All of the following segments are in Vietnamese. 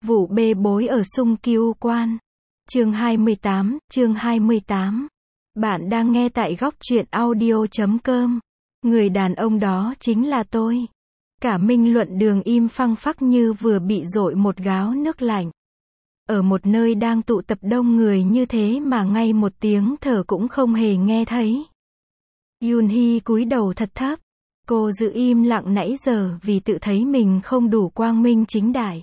Vụ bê bối ở Sung Kiêu Quan. Chương 28. Bạn đang nghe tại góc truyện audio.com. Người đàn ông đó chính là tôi. Cả Minh Luận Đường im phăng phắc như vừa bị dội một gáo nước lạnh. Ở một nơi đang tụ tập đông người như thế mà ngay một tiếng thở cũng không hề nghe thấy. Yoonhee cúi đầu thật thấp. Cô giữ im lặng nãy giờ vì tự thấy mình không đủ quang minh chính đại.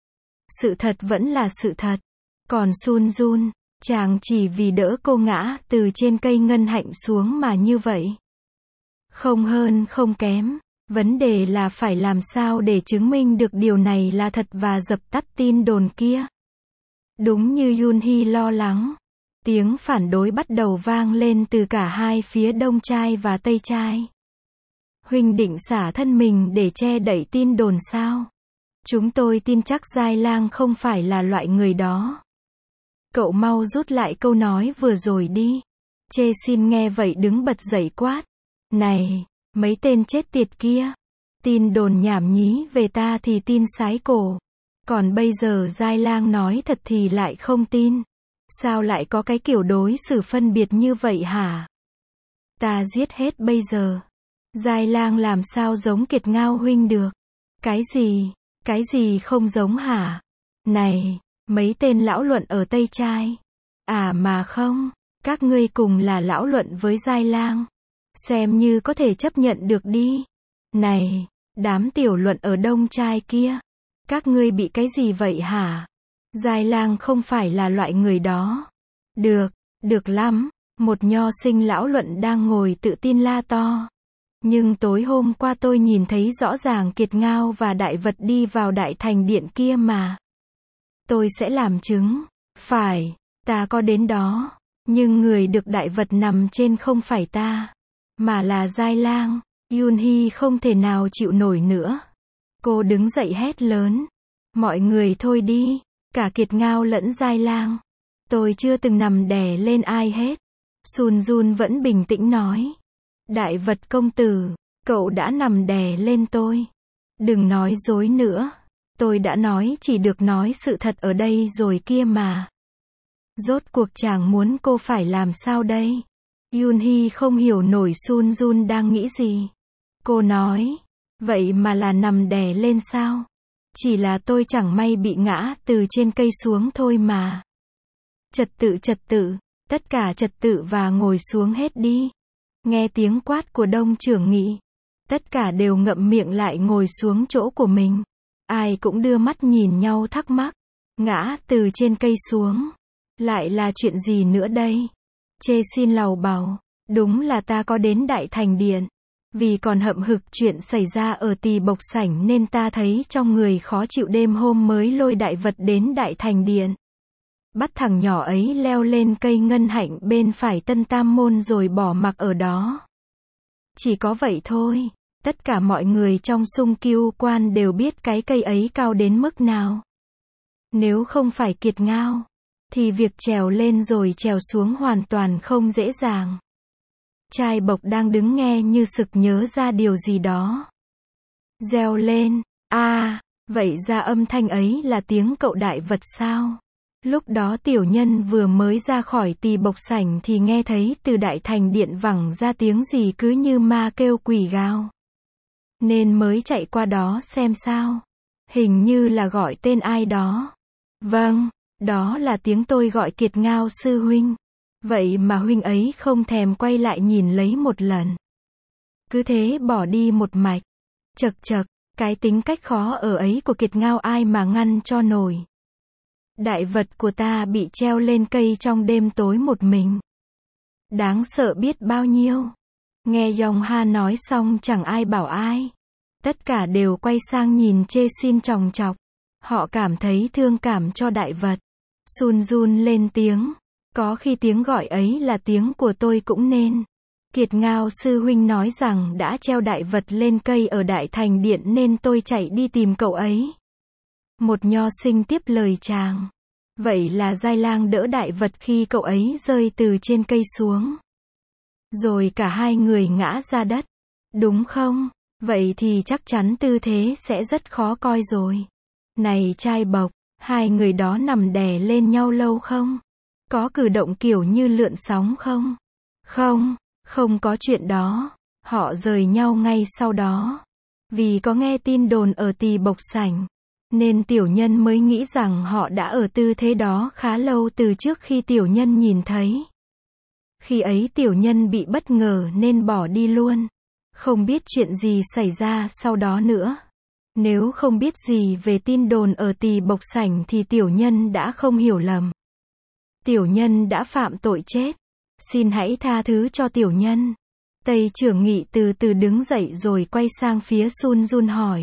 Sự thật vẫn là sự thật. Còn Sun Jun, chàng chỉ vì đỡ cô ngã từ trên cây ngân hạnh xuống mà như vậy. Không hơn không kém. Vấn đề là phải làm sao để chứng minh được điều này là thật và dập tắt tin đồn kia. Đúng như Yoonhee lo lắng, tiếng phản đối bắt đầu vang lên từ cả hai phía đông trai và tây trai. Huynh định xả thân mình để che đậy tin đồn sao? Chúng tôi tin chắc Giai Lang không phải là loại người đó. Cậu mau rút lại câu nói vừa rồi đi. Chê xin nghe vậy đứng bật dậy quát. Này, mấy tên chết tiệt kia. Tin đồn nhảm nhí về ta thì tin sái cổ. Còn bây giờ Giai Lang nói thật thì lại không tin. Sao lại có cái kiểu đối xử phân biệt như vậy hả? Ta giết hết bây giờ. Giai Lang làm sao giống Kiệt Ngao huynh được? Cái gì không giống hả? Này, mấy tên lão luận ở Tây Trai. À mà không, các ngươi cùng là lão luận với Giai Lang. Xem như có thể chấp nhận được đi. Này, đám tiểu luận ở Đông Trai kia. Các ngươi bị cái gì vậy hả? Giai Lang không phải là loại người đó. Được lắm. Một nho sinh lão luận đang ngồi tự tin la to. Nhưng tối hôm qua tôi nhìn thấy rõ ràng Kiệt Ngao và Đại Vật đi vào đại thành điện kia mà. Tôi sẽ làm chứng. Phải, ta có đến đó. Nhưng người được Đại Vật nằm trên không phải ta, mà là Giai Lang. Yoonhee không thể nào chịu nổi nữa. Cô đứng dậy hét lớn. Mọi người thôi đi, cả Kiệt Ngao lẫn Giai Lang. Tôi chưa từng nằm đè lên ai hết. Sun Jun vẫn bình tĩnh nói. Đại Vật công tử, cậu đã nằm đè lên tôi. Đừng nói dối nữa. Tôi đã nói chỉ được nói sự thật ở đây rồi kia mà. Rốt cuộc chàng muốn cô phải làm sao đây? Yoonhee không hiểu nổi Sun Jun đang nghĩ gì. Cô nói, vậy mà là nằm đè lên sao? Chỉ là tôi chẳng may bị ngã từ trên cây xuống thôi mà. Trật tự, tất cả trật tự và ngồi xuống hết đi. Nghe tiếng quát của Đông trưởng nghị, tất cả đều ngậm miệng lại ngồi xuống chỗ của mình. Ai cũng đưa mắt nhìn nhau thắc mắc. Ngã từ trên cây xuống. Lại là chuyện gì nữa đây? Chê xin lầu bầu. Đúng là ta có đến đại thành điện. Vì còn hậm hực chuyện xảy ra ở Tỳ Bộc Sảnh nên ta thấy trong người khó chịu đêm hôm mới lôi Đại Vật đến đại thành điện. Bắt thằng nhỏ ấy leo lên cây ngân hạnh bên phải Tân Tam Môn rồi bỏ mặc ở đó. Chỉ có vậy thôi. Tất cả mọi người trong Sung Kiêu Quan đều biết cái cây ấy cao đến mức nào. Nếu không phải Kiệt Ngao, thì việc trèo lên rồi trèo xuống hoàn toàn không dễ dàng. Trai Bộc đang đứng nghe như sực nhớ ra điều gì đó. Reo lên, vậy ra âm thanh ấy là tiếng cậu Đại Vật sao? Lúc đó tiểu nhân vừa mới ra khỏi Tỳ Bộc Sảnh thì nghe thấy từ đại thành điện vẳng ra tiếng gì cứ như ma kêu quỷ gào. Nên mới chạy qua đó xem sao. Hình như là gọi tên ai đó. Vâng, đó là tiếng tôi gọi Kiệt Ngao sư huynh. Vậy mà huynh ấy không thèm quay lại nhìn lấy một lần. Cứ thế bỏ đi một mạch. Chật, cái tính cách khó ở ấy của Kiệt Ngao ai mà ngăn cho nổi. Đại Vật của ta bị treo lên cây trong đêm tối một mình. Đáng sợ biết bao nhiêu. Nghe Yongha nói xong chẳng ai bảo ai. Tất cả đều quay sang nhìn Chê xin chòng chọc. Họ cảm thấy thương cảm cho Đại Vật. Sun Jun lên tiếng. Có khi tiếng gọi ấy là tiếng của tôi cũng nên. Kiệt Ngao sư huynh nói rằng đã treo Đại Vật lên cây ở đại thành điện nên tôi chạy đi tìm cậu ấy. Một nho sinh tiếp lời chàng. Vậy là Giai Lang đỡ Đại Vật khi cậu ấy rơi từ trên cây xuống. Rồi cả hai người ngã ra đất. Đúng không? Vậy thì chắc chắn tư thế sẽ rất khó coi rồi. Này trai Bộc, Hai người đó nằm đè lên nhau lâu không? Có cử động kiểu như lượn sóng không? Không, không có chuyện đó. Họ rời nhau ngay sau đó. Vì có nghe tin đồn ở Tỳ Bộc Sảnh, nên tiểu nhân mới nghĩ rằng họ đã ở tư thế đó khá lâu từ trước khi tiểu nhân nhìn thấy. Khi ấy tiểu nhân bị bất ngờ nên bỏ đi luôn. Không biết chuyện gì xảy ra sau đó nữa. Nếu không biết gì về tin đồn ở Tỳ Bộc Sảnh thì tiểu nhân đã không hiểu lầm. Tiểu nhân đã phạm tội chết. Xin hãy tha thứ cho tiểu nhân. Tây Trưởng Nghị từ từ đứng dậy rồi quay sang phía Sun Jun hỏi.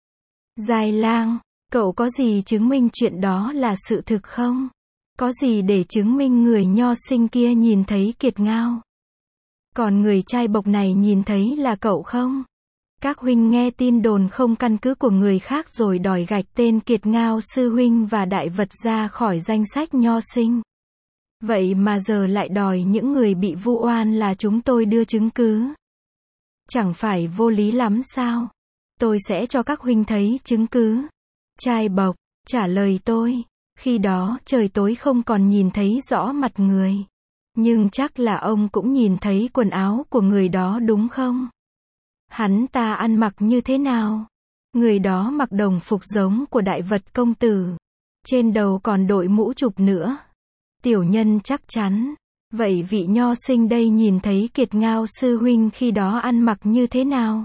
Giai Lang, cậu có gì chứng minh chuyện đó là sự thực không? Có gì để chứng minh người nho sinh kia nhìn thấy Kiệt Ngao? Còn người trai bộc này nhìn thấy là cậu không? Các huynh nghe tin đồn không căn cứ của người khác rồi đòi gạch tên Kiệt Ngao sư huynh và đại vật ra khỏi danh sách nho sinh. Vậy mà giờ lại đòi những người bị vu oan là chúng tôi đưa chứng cứ. Chẳng phải vô lý lắm sao? Tôi sẽ cho các huynh thấy chứng cứ. Trai bộc, trả lời tôi. Khi đó trời tối không còn nhìn thấy rõ mặt người. Nhưng chắc là ông cũng nhìn thấy quần áo của người đó đúng không? Hắn ta ăn mặc như thế nào? Người đó mặc đồng phục giống của đại vật công tử. Trên đầu còn đội mũ chụp nữa. Tiểu nhân chắc chắn. Vậy vị nho sinh đây nhìn thấy Kiệt Ngao sư huynh khi đó ăn mặc như thế nào?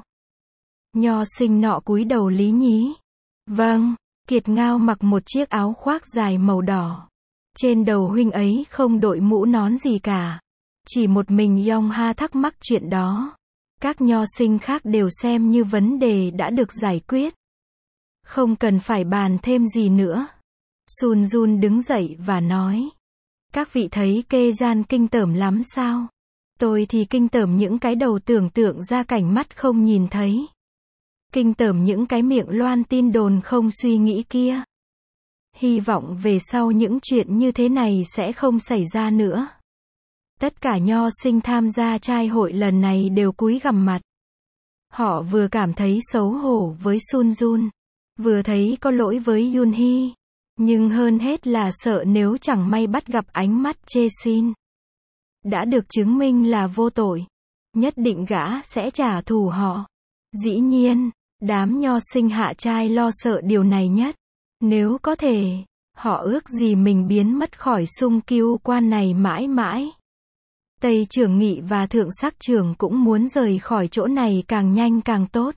Nho sinh nọ cúi đầu lý nhí. Vâng, Kiệt Ngao mặc một chiếc áo khoác dài màu đỏ. Trên đầu huynh ấy không đội mũ nón gì cả. Chỉ một mình Yong Ha thắc mắc chuyện đó. Các nho sinh khác đều xem như vấn đề đã được giải quyết. Không cần phải bàn thêm gì nữa. Sun Jun đứng dậy và nói. Các vị thấy kê gian kinh tởm lắm sao? Tôi thì kinh tởm những cái đầu tưởng tượng ra cảnh mắt không nhìn thấy. Kinh tởm những cái miệng loan tin đồn không suy nghĩ kia. Hy vọng về sau những chuyện như thế này sẽ không xảy ra nữa. Tất cả nho sinh tham gia trai hội lần này đều cúi gằm mặt. Họ vừa cảm thấy xấu hổ với Sun Jun, vừa thấy có lỗi với Yun Hee, nhưng hơn hết là sợ nếu chẳng may bắt gặp ánh mắt chê xin. Đã được chứng minh là vô tội, nhất định gã sẽ trả thù họ. Dĩ nhiên, đám nho sinh hạ trai lo sợ điều này nhất. Nếu có thể, họ ước gì mình biến mất khỏi Sung Kiêu quan này mãi mãi. Tây Trưởng Nghị và Thượng Sắc Trưởng cũng muốn rời khỏi chỗ này càng nhanh càng tốt.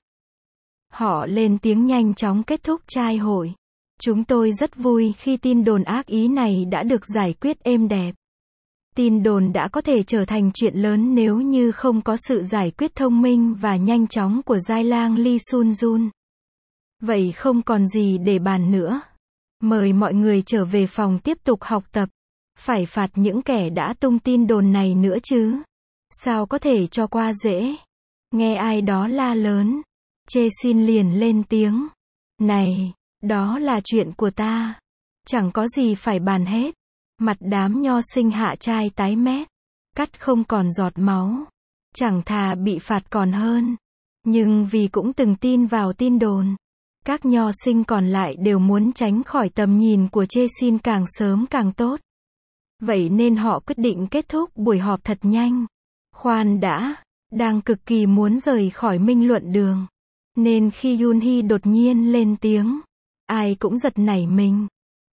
Họ lên tiếng nhanh chóng kết thúc trai hội. Chúng tôi rất vui khi tin đồn ác ý này đã được giải quyết êm đẹp. Tin đồn đã có thể trở thành chuyện lớn nếu như không có sự giải quyết thông minh và nhanh chóng của Giai Lang Lee Sun Jun. Vậy không còn gì để bàn nữa. Mời mọi người trở về phòng tiếp tục học tập. Phải phạt những kẻ đã tung tin đồn này nữa chứ. Sao có thể cho qua dễ. Nghe ai đó la lớn. Chê xin liền lên tiếng. Này, đó là chuyện của ta. Chẳng có gì phải bàn hết. Mặt đám nho sinh hạ trai tái mét. Cắt không còn giọt máu. Chẳng thà bị phạt còn hơn. Nhưng vì cũng từng tin vào tin đồn. Các nho sinh còn lại đều muốn tránh khỏi tầm nhìn của chê xin càng sớm càng tốt. Vậy nên họ quyết định kết thúc buổi họp thật nhanh. Khoan đã, đang cực kỳ muốn rời khỏi Minh Luận Đường. Nên khi Yun Hee đột nhiên lên tiếng, ai cũng giật nảy mình.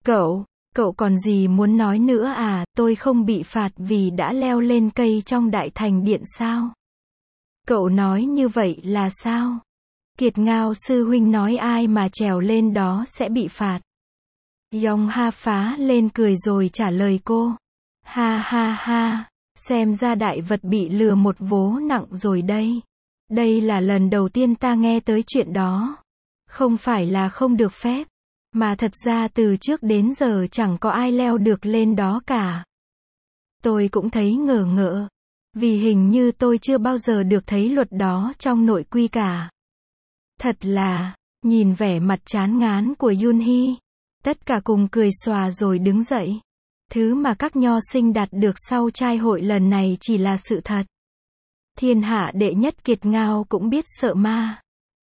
Cậu còn gì muốn nói nữa à? Tôi không bị phạt vì đã leo lên cây trong đại thành điện sao? Cậu nói như vậy là sao? Kiệt Ngao sư huynh nói ai mà trèo lên đó sẽ bị phạt. Yong Ha phá lên cười rồi trả lời cô. Ha ha ha, xem ra đại vật bị lừa một vố nặng rồi đây. Đây là lần đầu tiên ta nghe tới chuyện đó. Không phải là không được phép, mà thật ra từ trước đến giờ chẳng có ai leo được lên đó cả. Tôi cũng thấy ngờ ngợ, vì hình như tôi chưa bao giờ được thấy luật đó trong nội quy cả. Thật là, nhìn vẻ mặt chán ngán của Yun Hee, tất cả cùng cười xòa rồi đứng dậy. Thứ mà các nho sinh đạt được sau trai hội lần này chỉ là sự thật. Thiên hạ đệ nhất Kiệt Ngao cũng biết sợ ma.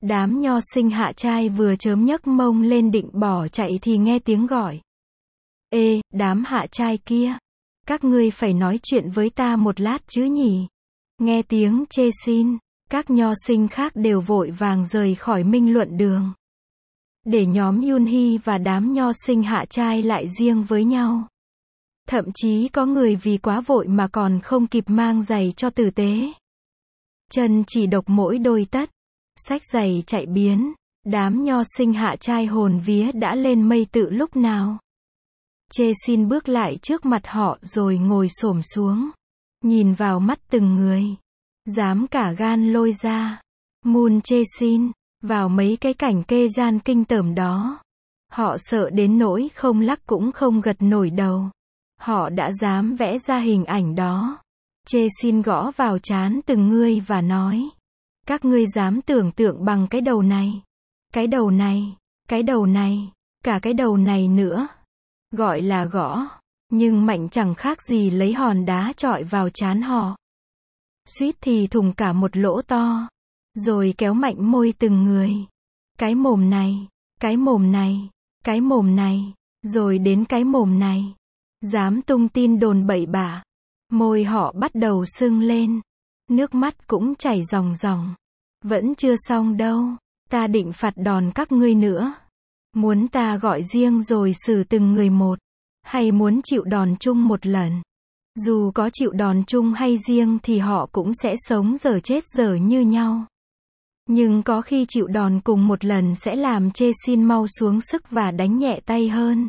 Đám nho sinh hạ trai vừa chớm nhấc mông lên định bỏ chạy thì nghe tiếng gọi. Ê, đám hạ trai kia, các ngươi phải nói chuyện với ta một lát chứ nhỉ? Nghe tiếng chê xin, các nho sinh khác đều vội vàng rời khỏi minh luận đường. Để nhóm Yunhee và đám nho sinh hạ trai lại riêng với nhau. Thậm chí có người vì quá vội mà còn không kịp mang giày cho tử tế. Chân chỉ độc mỗi đôi tất, xách giày chạy biến, đám nho sinh hạ trai hồn vía đã lên mây tự lúc nào. Chê xin bước lại trước mặt họ rồi ngồi xổm xuống, nhìn vào mắt từng người, dám cả gan lôi ra, Moon chê xin, vào mấy cái cảnh kê gian kinh tởm đó. Họ sợ đến nỗi không lắc cũng không gật nổi đầu. Họ đã dám vẽ ra hình ảnh đó. Chê xin gõ vào trán từng người và nói. Các ngươi dám tưởng tượng bằng cái đầu này. Cái đầu này, cái đầu này, cả cái đầu này nữa. Gọi là gõ, nhưng mạnh chẳng khác gì lấy hòn đá chọi vào trán họ. Suýt thì thủng cả một lỗ to. Rồi kéo mạnh môi từng người. Cái mồm này, cái mồm này, cái mồm này, rồi đến cái mồm này. Dám tung tin đồn bậy bạ. Môi họ bắt đầu sưng lên. Nước mắt cũng chảy ròng ròng. Vẫn chưa xong đâu. Ta định phạt đòn các ngươi nữa. Muốn ta gọi riêng rồi xử từng người một. Hay muốn chịu đòn chung một lần. Dù có chịu đòn chung hay riêng thì họ cũng sẽ sống dở chết dở như nhau. Nhưng có khi chịu đòn cùng một lần sẽ làm chê xin mau xuống sức và đánh nhẹ tay hơn.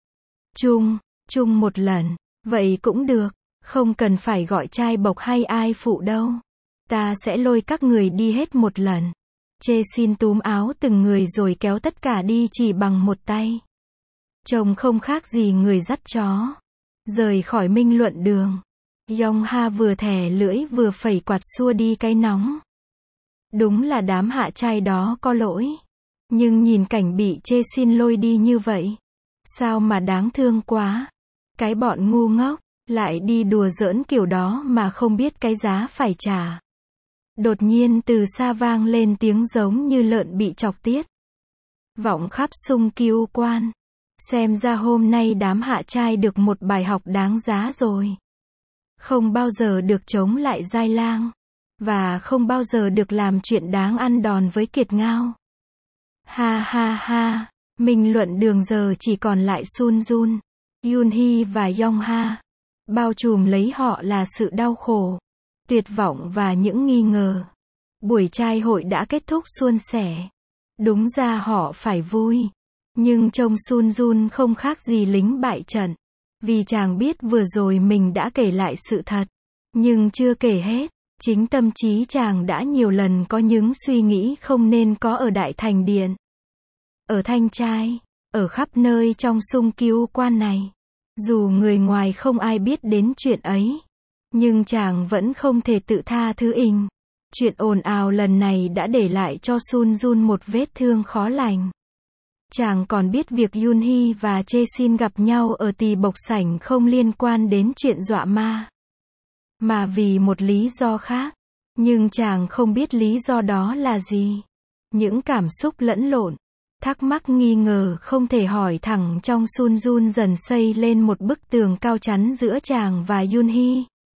Chung một lần. Vậy cũng được. Không cần phải gọi trai bộc hay ai phụ đâu. Ta sẽ lôi các người đi hết một lần. Chê xin túm áo từng người rồi kéo tất cả đi chỉ bằng một tay. Trông không khác gì người dắt chó. Rời khỏi minh luận đường. Yongha vừa thè lưỡi vừa phẩy quạt xua đi cái nóng. Đúng là đám hạ trai đó có lỗi. Nhưng nhìn cảnh bị chê xin lôi đi như vậy. Sao mà đáng thương quá. Cái bọn ngu ngốc. Lại đi đùa giỡn kiểu đó mà không biết cái giá phải trả. Đột nhiên từ xa vang lên tiếng giống như lợn bị chọc tiết. Vọng khắp Sung Kiêu Quan. Xem ra hôm nay đám hạ trai được một bài học đáng giá rồi. Không bao giờ được chống lại giai lang. Và không bao giờ được làm chuyện đáng ăn đòn với kiệt ngao. Ha ha ha. Minh luận đường giờ chỉ còn lại Sun Jun, Yunhee và Yongha. Bao trùm lấy họ là sự đau khổ, tuyệt vọng và những nghi ngờ. Buổi trai hội đã kết thúc suôn sẻ. Đúng ra họ phải vui. Nhưng trông Sun Jun không khác gì lính bại trận. Vì chàng biết vừa rồi mình đã kể lại sự thật. Nhưng chưa kể hết. Chính tâm trí chàng đã nhiều lần có những suy nghĩ không nên có ở Đại Thành Điện. Ở Thanh Trai. Ở khắp nơi trong Sung Kiêu Quan này. Dù người ngoài không ai biết đến chuyện ấy. Nhưng chàng vẫn không thể tự tha thứ ình. Chuyện ồn ào lần này đã để lại cho Sun Jun một vết thương khó lành. Chàng còn biết việc Yunhee và Chê Xin gặp nhau ở tỳ bộc sảnh không liên quan đến chuyện dọa ma. Mà vì một lý do khác. Nhưng chàng không biết lý do đó là gì. Những cảm xúc lẫn lộn. Thắc mắc nghi ngờ không thể hỏi thẳng trong Sun Jun dần xây lên một bức tường cao chắn giữa chàng và Yunhee.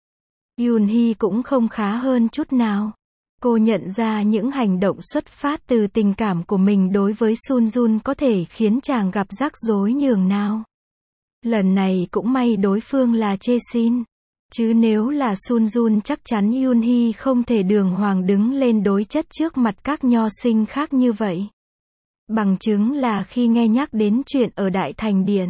Yunhee cũng không khá hơn chút nào. Cô nhận ra những hành động xuất phát từ tình cảm của mình đối với Sun Jun có thể khiến chàng gặp rắc rối nhường nào. Lần này cũng may đối phương là Chê Xin. Chứ nếu là Sun Jun chắc chắn Yunhee không thể đường hoàng đứng lên đối chất trước mặt các nho sinh khác như vậy. Bằng chứng là khi nghe nhắc đến chuyện ở Đại Thành Điện,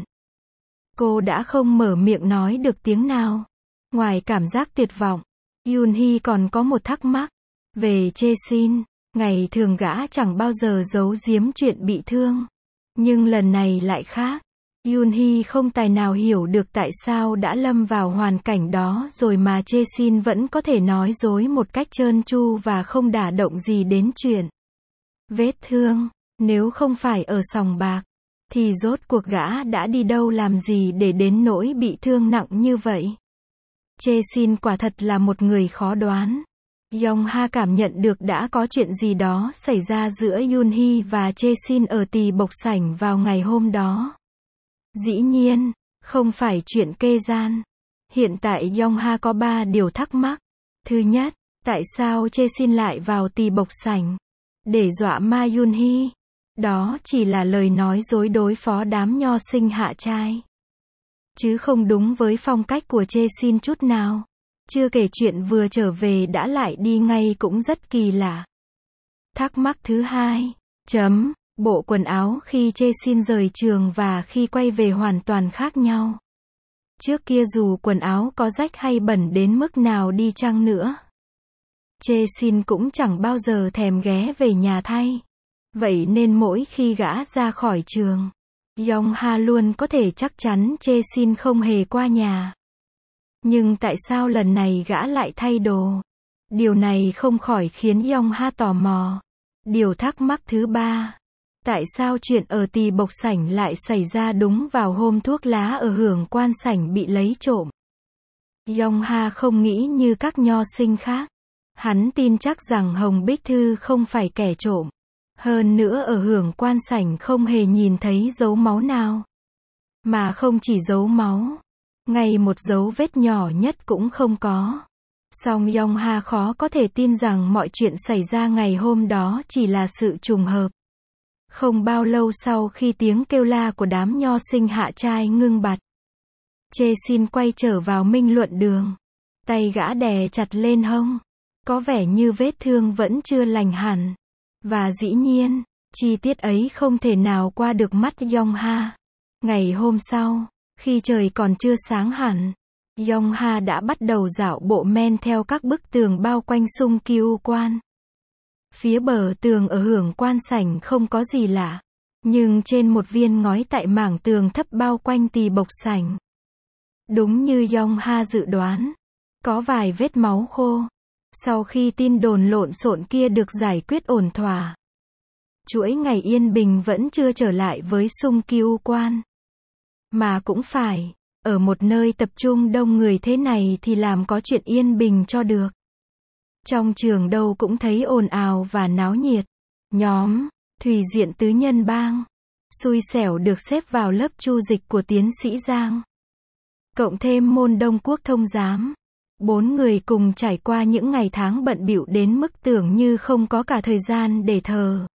cô đã không mở miệng nói được tiếng nào. Ngoài cảm giác tuyệt vọng, Yunhee còn có một thắc mắc. Về Chê Xin, ngày thường gã chẳng bao giờ giấu giếm chuyện bị thương. Nhưng lần này lại khác. Yunhee không tài nào hiểu được tại sao đã lâm vào hoàn cảnh đó rồi mà Chê Xin vẫn có thể nói dối một cách trơn tru và không đả động gì đến chuyện. Vết thương, nếu không phải ở sòng bạc, thì rốt cuộc gã đã đi đâu làm gì để đến nỗi bị thương nặng như vậy. Chê Xin quả thật là một người khó đoán. Yongha cảm nhận được đã có chuyện gì đó xảy ra giữa Yoonhee và Chae-shin ở tỳ bộc sảnh vào ngày hôm đó. Dĩ nhiên, không phải chuyện kê gian. Hiện tại Yongha có 3 điều thắc mắc. Thứ nhất, tại sao Chae-shin lại vào tỳ bộc sảnh để dọa ma Yoonhee? Đó chỉ là lời nói dối đối phó đám nho sinh hạ trai, chứ không đúng với phong cách của Chae-shin chút nào. Chưa kể chuyện vừa trở về đã lại đi ngay cũng rất kỳ lạ. Thắc mắc thứ hai, bộ quần áo khi Chae-shin rời trường và khi quay về hoàn toàn khác nhau. Trước kia dù quần áo có rách hay bẩn đến mức nào đi chăng nữa, Chae-shin cũng chẳng bao giờ thèm ghé về nhà thay. Vậy nên mỗi khi gã ra khỏi trường, Yongha luôn có thể chắc chắn Chae-shin không hề qua nhà. Nhưng tại sao lần này gã lại thay đồ? Điều này không khỏi khiến Yongha tò mò. Điều thắc mắc thứ ba, tại sao chuyện ở tỳ bộc sảnh lại xảy ra đúng vào hôm thuốc lá ở hưởng quan sảnh bị lấy trộm? Yongha không nghĩ như các nho sinh khác. Hắn tin chắc rằng Hồng Bích Thư không phải kẻ trộm. Hơn nữa ở hưởng quan sảnh không hề nhìn thấy dấu máu nào. Mà không chỉ dấu máu, ngay một dấu vết nhỏ nhất cũng không có. Song Yongha khó có thể tin rằng mọi chuyện xảy ra ngày hôm đó chỉ là sự trùng hợp. Không bao lâu sau khi tiếng kêu la của đám nho sinh hạ trai ngưng bặt, Chae-shin quay trở vào Minh Luận Đường. Tay gã đè chặt lên hông. Có vẻ như vết thương vẫn chưa lành hẳn. Và dĩ nhiên, chi tiết ấy không thể nào qua được mắt Yongha. Ngày hôm sau, khi trời còn chưa sáng hẳn, Yongha đã bắt đầu dạo bộ men theo các bức tường bao quanh Sung Kyu Quan. Phía bờ tường ở hưởng quan sảnh không có gì lạ. Nhưng trên một viên ngói tại mảng tường thấp bao quanh tỳ bộc sảnh, đúng như Yongha dự đoán, có vài vết máu khô. Sau khi tin đồn lộn xộn kia được giải quyết ổn thỏa, chuỗi ngày yên bình vẫn chưa trở lại với Sung Kyu Quan. Mà cũng phải, ở một nơi tập trung đông người thế này thì làm có chuyện yên bình cho được. Trong trường đâu cũng thấy ồn ào và náo nhiệt. Nhóm Thùy Diện Tứ Nhân Bang xui xẻo được xếp vào lớp chu dịch của tiến sĩ Giang. Cộng thêm môn Đông Quốc Thông Giám. 4 người cùng trải qua những ngày tháng bận bịu đến mức tưởng như không có cả thời gian để thờ.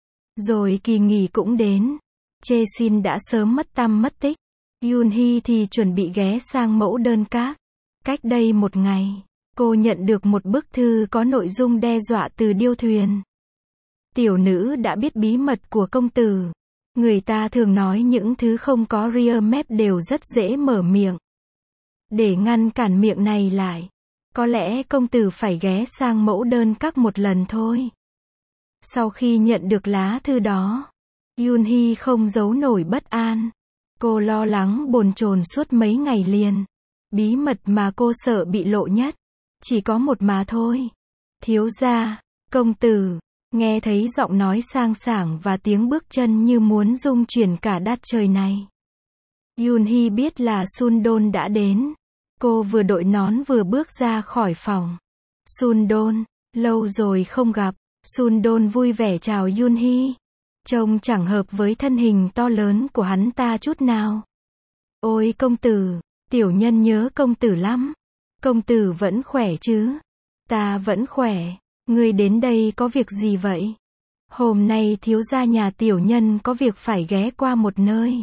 Rồi kỳ nghỉ cũng đến. Chae-shin đã sớm mất tăm mất tích. Yoonhee thì chuẩn bị ghé sang Mẫu Đơn Các. Cách đây một ngày, cô nhận được một bức thư có nội dung đe dọa từ điêu thuyền. Tiểu nữ đã biết bí mật của công tử. Người ta thường nói những thứ không có rear map đều rất dễ mở miệng. Để ngăn cản miệng này lại, có lẽ công tử phải ghé sang Mẫu Đơn Các một lần thôi. Sau khi nhận được lá thư đó, Yoonhee không giấu nổi bất an. Cô lo lắng bồn chồn suốt mấy ngày liền. Bí mật mà cô sợ bị lộ nhất, chỉ có một mà thôi. Thiếu gia, công tử. Nghe thấy giọng nói sang sảng và tiếng bước chân như muốn rung chuyển cả đất trời này. Yoonhee biết là Sundon đã đến. Cô vừa đội nón vừa bước ra khỏi phòng. Sundon, lâu rồi không gặp. Sundon vui vẻ chào Yoonhee. Trông chẳng hợp với thân hình to lớn của hắn ta chút nào. Ôi công tử, tiểu nhân nhớ công tử lắm. Công tử vẫn khỏe chứ? Ta vẫn khỏe. Ngươi đến đây có việc gì vậy? Hôm nay thiếu gia nhà tiểu nhân có việc phải ghé qua một nơi,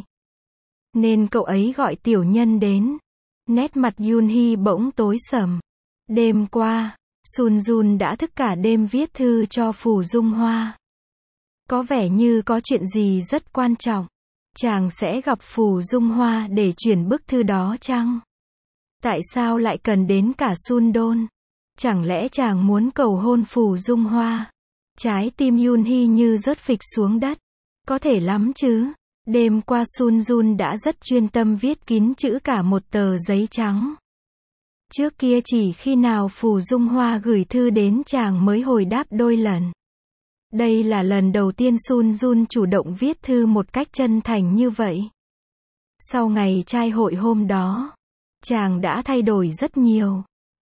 nên cậu ấy gọi tiểu nhân đến. Nét mặt Yoonhee bỗng tối sầm. Đêm qua, Sunjun đã thức cả đêm viết thư cho Phù Dung Hoa. Có vẻ như có chuyện gì rất quan trọng. Chàng sẽ gặp Phù Dung Hoa để chuyển bức thư đó chăng? Tại sao lại cần đến cả Sundon? Chẳng lẽ chàng muốn cầu hôn Phù Dung Hoa? Trái tim Yoonhee như rớt phịch xuống đất. Có thể lắm chứ. Đêm qua Sunjun đã rất chuyên tâm viết kín chữ cả một tờ giấy trắng. Trước kia chỉ khi nào Phù Dung Hoa gửi thư đến chàng mới hồi đáp đôi lần. Đây là lần đầu tiên Sunjun chủ động viết thư một cách chân thành như vậy. Sau ngày trai hội hôm đó, chàng đã thay đổi rất nhiều.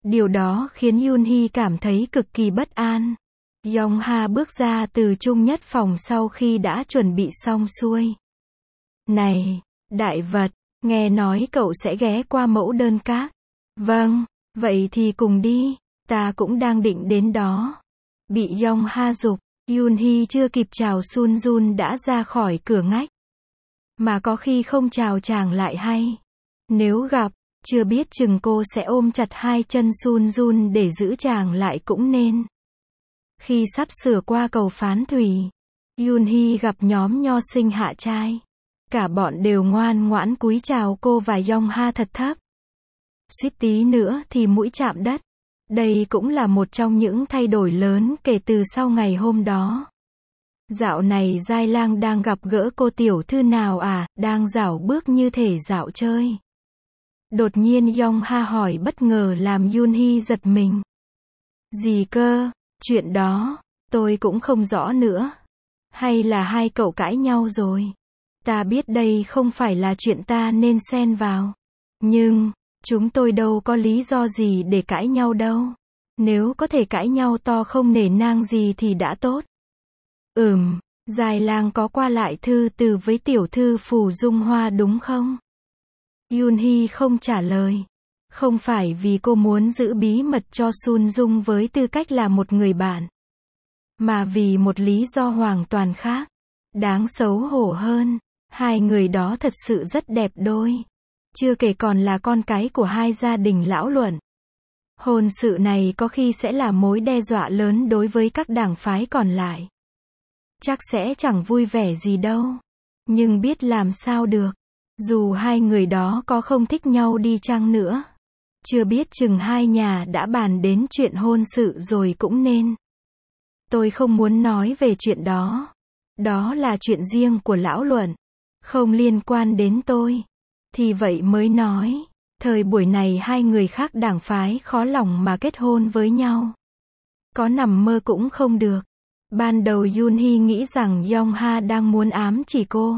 Điều đó khiến Yoonhee cảm thấy cực kỳ bất an. Yongha bước ra từ chung nhất phòng sau khi đã chuẩn bị xong xuôi. Này, đại vật, nghe nói cậu sẽ ghé qua mẫu đơn các. Vâng, vậy thì cùng đi, ta cũng đang định đến đó. Bị Yongha giục, Yoonhee chưa kịp chào Sun Jun đã ra khỏi cửa ngách. Mà có khi không chào chàng lại hay. Nếu gặp, chưa biết chừng cô sẽ ôm chặt hai chân Sun Jun để giữ chàng lại cũng nên. Khi sắp sửa qua cầu Phán Thủy, Yoonhee gặp nhóm nho sinh hạ trai. Cả bọn đều ngoan ngoãn cúi chào cô và Yongha thật thấp. Suýt tí nữa thì mũi chạm đất. Đây cũng là một trong những thay đổi lớn kể từ sau ngày hôm đó. Dạo này Giai Lang đang gặp gỡ cô tiểu thư nào à, đang dạo bước như thể dạo chơi. Đột nhiên Yongha hỏi bất ngờ làm Yoonhee giật mình. Gì cơ, chuyện đó, tôi cũng không rõ nữa. Hay là hai cậu cãi nhau rồi? Ta biết đây không phải là chuyện ta nên xen vào. Nhưng, chúng tôi đâu có lý do gì để cãi nhau đâu. Nếu có thể cãi nhau to không nể nang gì thì đã tốt. Giai Lang có qua lại thư từ với tiểu thư Phù Dung Hoa đúng không? Yoonhee không trả lời. Không phải vì cô muốn giữ bí mật cho Sun Dung với tư cách là một người bạn. Mà vì một lý do hoàn toàn khác. Đáng xấu hổ hơn, hai người đó thật sự rất đẹp đôi. Chưa kể còn là con cái của hai gia đình lão luận. Hôn sự này có khi sẽ là mối đe dọa lớn đối với các đảng phái còn lại. Chắc sẽ chẳng vui vẻ gì đâu. Nhưng biết làm sao được. Dù hai người đó có không thích nhau đi chăng nữa. Chưa biết chừng hai nhà đã bàn đến chuyện hôn sự rồi cũng nên. Tôi không muốn nói về chuyện đó. Đó là chuyện riêng của lão luận. Không liên quan đến tôi. Thì vậy mới nói. Thời buổi này hai người khác đảng phái khó lòng mà kết hôn với nhau. Có nằm mơ cũng không được. Ban đầu Yoonhee nghĩ rằng Yongha đang muốn ám chỉ cô.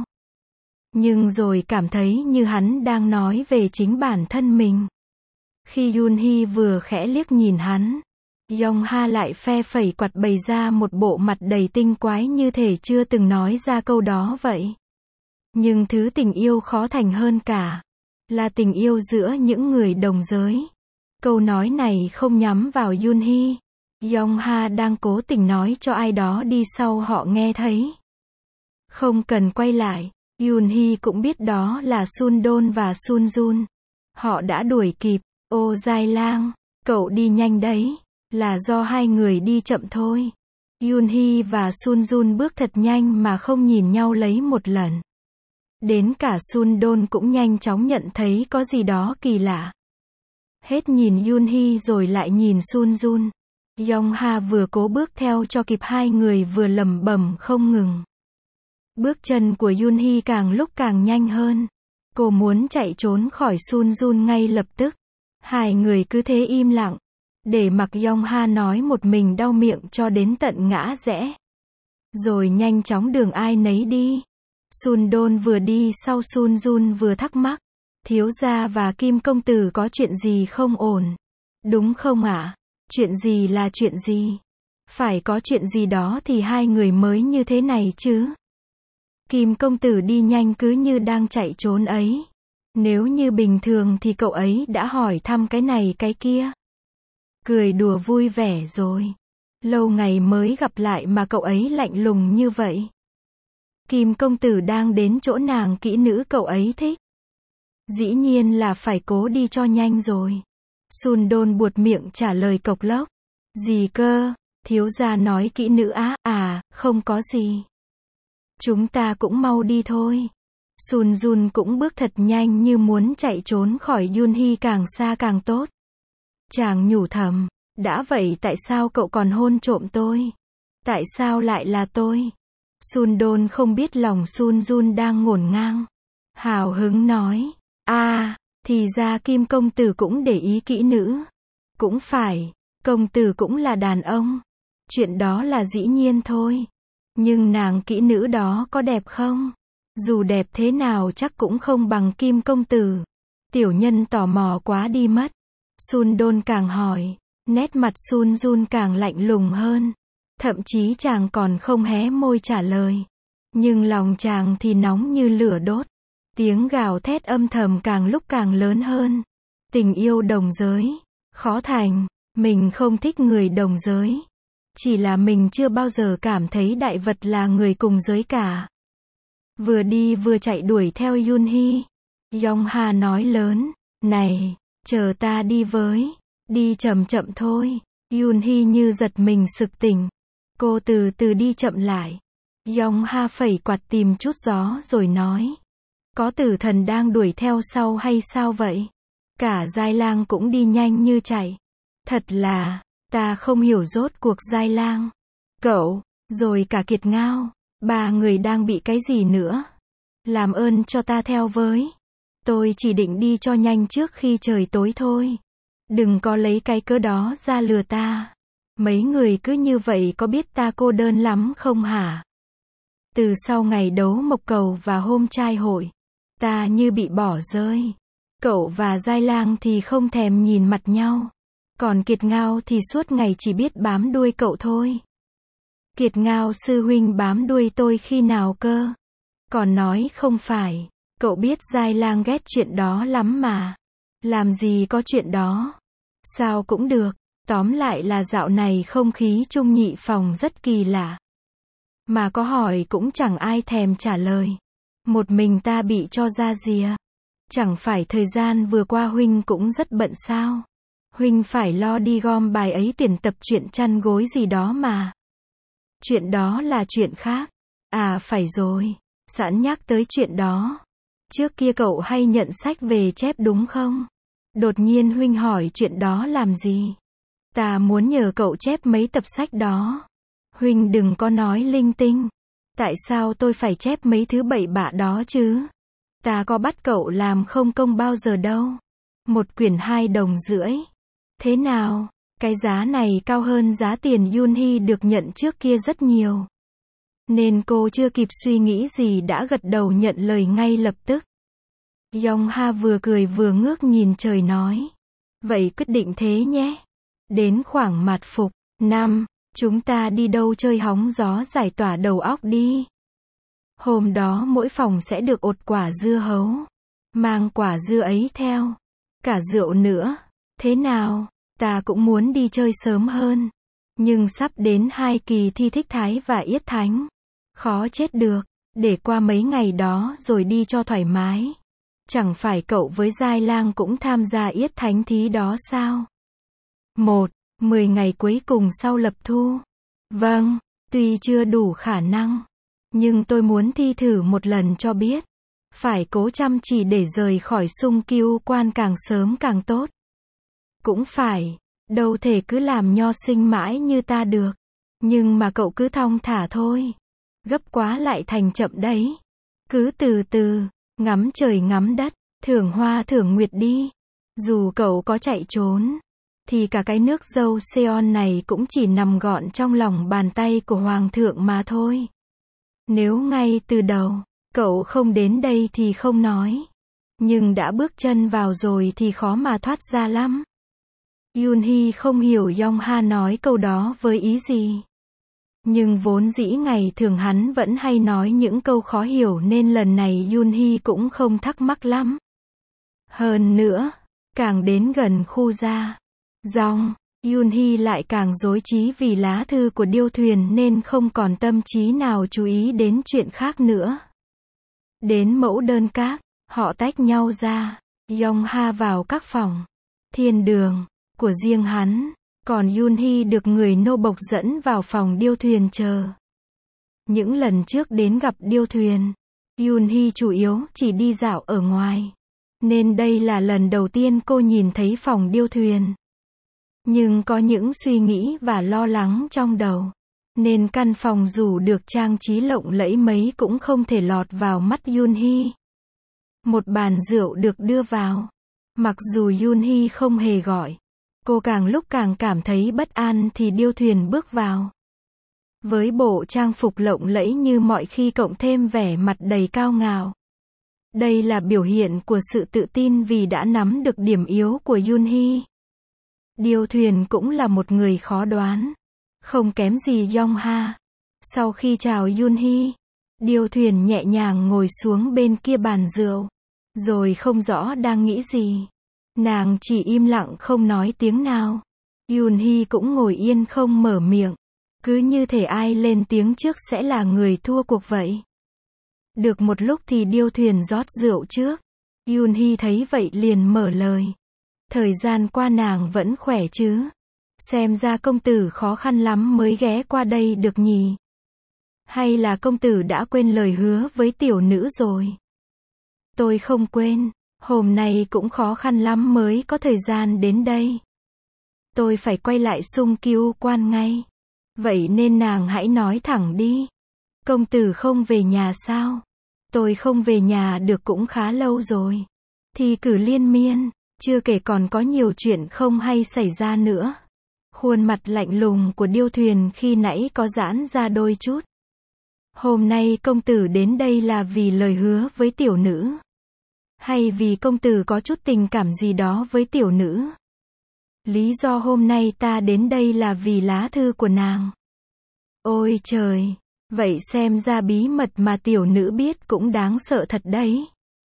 Nhưng rồi cảm thấy như hắn đang nói về chính bản thân mình. Khi Yoonhee vừa khẽ liếc nhìn hắn, Yongha lại phe phẩy quạt bày ra một bộ mặt đầy tinh quái như thể chưa từng nói ra câu đó vậy. Nhưng thứ tình yêu khó thành hơn cả là tình yêu giữa những người đồng giới. Câu nói này không nhắm vào Yoonhee. Yongha đang cố tình nói cho ai đó đi sau họ nghe thấy. Không cần quay lại, Yoonhee cũng biết đó là Sun Don và Sun Jun. Họ đã đuổi kịp. Ô Giai Lang, cậu đi nhanh đấy. Là do hai người đi chậm thôi. Yoonhee và Sun Jun bước thật nhanh mà không nhìn nhau lấy một lần. Đến cả Sun Don cũng nhanh chóng nhận thấy có gì đó kỳ lạ. Hết nhìn Yoonhee rồi lại nhìn Sun Jun. Yongha vừa cố bước theo cho kịp hai người vừa lẩm bẩm không ngừng. Bước chân của Yoonhee càng lúc càng nhanh hơn. Cô muốn chạy trốn khỏi Sun Jun ngay lập tức. Hai người cứ thế im lặng. Để mặc Yongha nói một mình đau miệng cho đến tận ngã rẽ. Rồi nhanh chóng đường ai nấy đi. Sun Don vừa đi sau Sun Jun vừa thắc mắc. Thiếu gia và Kim công tử có chuyện gì không ổn? Đúng không ạ? Chuyện gì là chuyện gì? Phải có chuyện gì đó thì hai người mới như thế này chứ. Kim công tử đi nhanh cứ như đang chạy trốn ấy. Nếu như bình thường thì cậu ấy đã hỏi thăm cái này cái kia. Cười đùa vui vẻ rồi. Lâu ngày mới gặp lại mà cậu ấy lạnh lùng như vậy. Kim công tử đang đến chỗ nàng kỹ nữ cậu ấy thích. Dĩ nhiên là phải cố đi cho nhanh rồi. Sun Don buột miệng trả lời cộc lốc. Gì cơ? Thiếu gia nói kỹ nữ á? À, không có gì. Chúng ta cũng mau đi thôi. Sun Jun cũng bước thật nhanh như muốn chạy trốn khỏi Yoonhee càng xa càng tốt. Chàng nhủ thầm, đã vậy tại sao cậu còn hôn trộm tôi? Tại sao lại là tôi? Sun Don không biết lòng Sun Jun đang ngổn ngang. Hào hứng nói, thì ra Kim công tử cũng để ý kỹ nữ. Cũng phải, công tử cũng là đàn ông. Chuyện đó là dĩ nhiên thôi. Nhưng nàng kỹ nữ đó có đẹp không? Dù đẹp thế nào chắc cũng không bằng Kim công tử. Tiểu nhân tò mò quá đi mất. Sun Đôn càng hỏi, nét mặt Sun Jun càng lạnh lùng hơn. Thậm chí chàng còn không hé môi trả lời. Nhưng lòng chàng thì nóng như lửa đốt. Tiếng gào thét âm thầm càng lúc càng lớn hơn. Tình yêu đồng giới, khó thành, mình không thích người đồng giới. Chỉ là mình chưa bao giờ cảm thấy đại vật là người cùng giới cả. Vừa đi vừa chạy đuổi theo Yoonhee. Yongha nói lớn, này, chờ ta đi với, đi chậm chậm thôi. Yoonhee như giật mình sực tỉnh. Cô từ từ đi chậm lại. Yongha phẩy quạt tìm chút gió rồi nói. Có tử thần đang đuổi theo sau hay sao vậy? Cả Giai Lang cũng đi nhanh như chạy. Thật là, ta không hiểu rốt cuộc Giai Lang, cậu, rồi cả Kiệt Ngao, ba người đang bị cái gì nữa? Làm ơn cho ta theo với. Tôi chỉ định đi cho nhanh trước khi trời tối thôi. Đừng có lấy cái cớ đó ra lừa ta. Mấy người cứ như vậy có biết ta cô đơn lắm không hả? Từ sau ngày đấu mộc cầu và hôm trai hội, ta như bị bỏ rơi. Cậu và Giai Lang thì không thèm nhìn mặt nhau. Còn Kiệt Ngao thì suốt ngày chỉ biết bám đuôi cậu thôi. Kiệt Ngao sư huynh bám đuôi tôi khi nào cơ? Còn nói không phải, cậu biết Giai Lang ghét chuyện đó lắm mà. Làm gì có chuyện đó. Sao cũng được, tóm lại là dạo này không khí Trung Nhị phòng rất kỳ lạ. Mà có hỏi cũng chẳng ai thèm trả lời. Một mình ta bị cho ra rìa. Chẳng phải thời gian vừa qua huynh cũng rất bận sao? Huynh phải lo đi gom bài ấy tiền tập truyện chăn gối gì đó mà. Chuyện đó là chuyện khác. À phải rồi, sẵn nhắc tới chuyện đó. Trước kia cậu hay nhận sách về chép đúng không? Đột nhiên huynh hỏi chuyện đó làm gì? Ta muốn nhờ cậu chép mấy tập sách đó. Huynh đừng có nói linh tinh. Tại sao tôi phải chép mấy thứ bậy bạ đó chứ? Ta có bắt cậu làm không công bao giờ đâu. Một quyển 2,5 đồng. Thế nào? Cái giá này cao hơn giá tiền Yoonhee được nhận trước kia rất nhiều. Nên cô chưa kịp suy nghĩ gì đã gật đầu nhận lời ngay lập tức. Yongha vừa cười vừa ngước nhìn trời nói. Vậy quyết định thế nhé. Đến khoảng mạt phục, năm, chúng ta đi đâu chơi hóng gió giải tỏa đầu óc đi. Hôm đó mỗi phòng sẽ được ột quả dưa hấu. Mang quả dưa ấy theo. Cả rượu nữa. Thế nào? Ta cũng muốn đi chơi sớm hơn. Nhưng sắp đến 2 kỳ thi Thích Thái và Yết Thánh. Khó chết được. Để qua mấy ngày đó rồi đi cho thoải mái. Chẳng phải cậu với Giai Lang cũng tham gia Yết Thánh thí đó sao? 10 ngày cuối cùng sau lập thu. Vâng, tuy chưa đủ khả năng. Nhưng tôi muốn thi thử một lần cho biết. Phải cố chăm chỉ để rời khỏi Sung Kiêu Quan càng sớm càng tốt. Cũng phải, đâu thể cứ làm nho sinh mãi như ta được. Nhưng mà cậu cứ thong thả thôi. Gấp quá lại thành chậm đấy. Cứ từ từ, ngắm trời ngắm đất, thưởng hoa thưởng nguyệt đi. Dù cậu có chạy trốn, thì cả cái nước dâu Seon này cũng chỉ nằm gọn trong lòng bàn tay của Hoàng thượng mà thôi. Nếu ngay từ đầu, cậu không đến đây thì không nói. Nhưng đã bước chân vào rồi thì khó mà thoát ra lắm. Yoonhee không hiểu Yongha nói câu đó với ý gì. Nhưng vốn dĩ ngày thường hắn vẫn hay nói những câu khó hiểu nên lần này Yoonhee cũng không thắc mắc lắm. Hơn nữa, càng đến gần khu gia dòng, Yoonhee lại càng rối trí vì lá thư của điêu thuyền nên không còn tâm trí nào chú ý đến chuyện khác nữa. Đến mẫu đơn các, họ tách nhau ra. Yongha vào các phòng thiên đường của riêng hắn, còn Yoonhee được người nô bộc dẫn vào phòng điêu thuyền chờ. Những lần trước đến gặp điêu thuyền, Yoonhee chủ yếu chỉ đi dạo ở ngoài, nên đây là lần đầu tiên cô nhìn thấy phòng điêu thuyền. Nhưng có những suy nghĩ và lo lắng trong đầu, nên căn phòng dù được trang trí lộng lẫy mấy cũng không thể lọt vào mắt Yoonhee. Một bàn rượu được đưa vào. Mặc dù Yoonhee không hề gọi, cô càng lúc càng cảm thấy bất an thì điêu thuyền bước vào. Với bộ trang phục lộng lẫy như mọi khi cộng thêm vẻ mặt đầy cao ngạo. Đây là biểu hiện của sự tự tin vì đã nắm được điểm yếu của Yoonhee. Điêu Thuyền cũng là một người khó đoán. Không kém gì Yongha. Sau khi chào Yunhee, Điêu Thuyền nhẹ nhàng ngồi xuống bên kia bàn rượu. Rồi không rõ đang nghĩ gì. Nàng chỉ im lặng không nói tiếng nào. Yunhee cũng ngồi yên không mở miệng. Cứ như thể ai lên tiếng trước sẽ là người thua cuộc vậy. Được một lúc thì Điêu Thuyền rót rượu trước. Yunhee thấy vậy liền mở lời. Thời gian qua nàng vẫn khỏe chứ? Xem ra công tử khó khăn lắm mới ghé qua đây được nhỉ? Hay là công tử đã quên lời hứa với tiểu nữ rồi? Tôi không quên, hôm nay cũng khó khăn lắm mới có thời gian đến đây. Tôi phải quay lại Sung Kiêu Quan ngay. Vậy nên nàng hãy nói thẳng đi. Công tử không về nhà sao? Tôi không về nhà được cũng khá lâu rồi. Thi cử liên miên, chưa kể còn có nhiều chuyện không hay xảy ra nữa. Khuôn mặt lạnh lùng của Điêu Thuyền khi nãy có giãn ra đôi chút. Hôm nay công tử đến đây là vì lời hứa với tiểu nữ? Hay vì công tử có chút tình cảm gì đó với tiểu nữ? Lý do hôm nay ta đến đây là vì lá thư của nàng. Ôi trời, vậy xem ra bí mật mà tiểu nữ biết cũng đáng sợ thật đấy.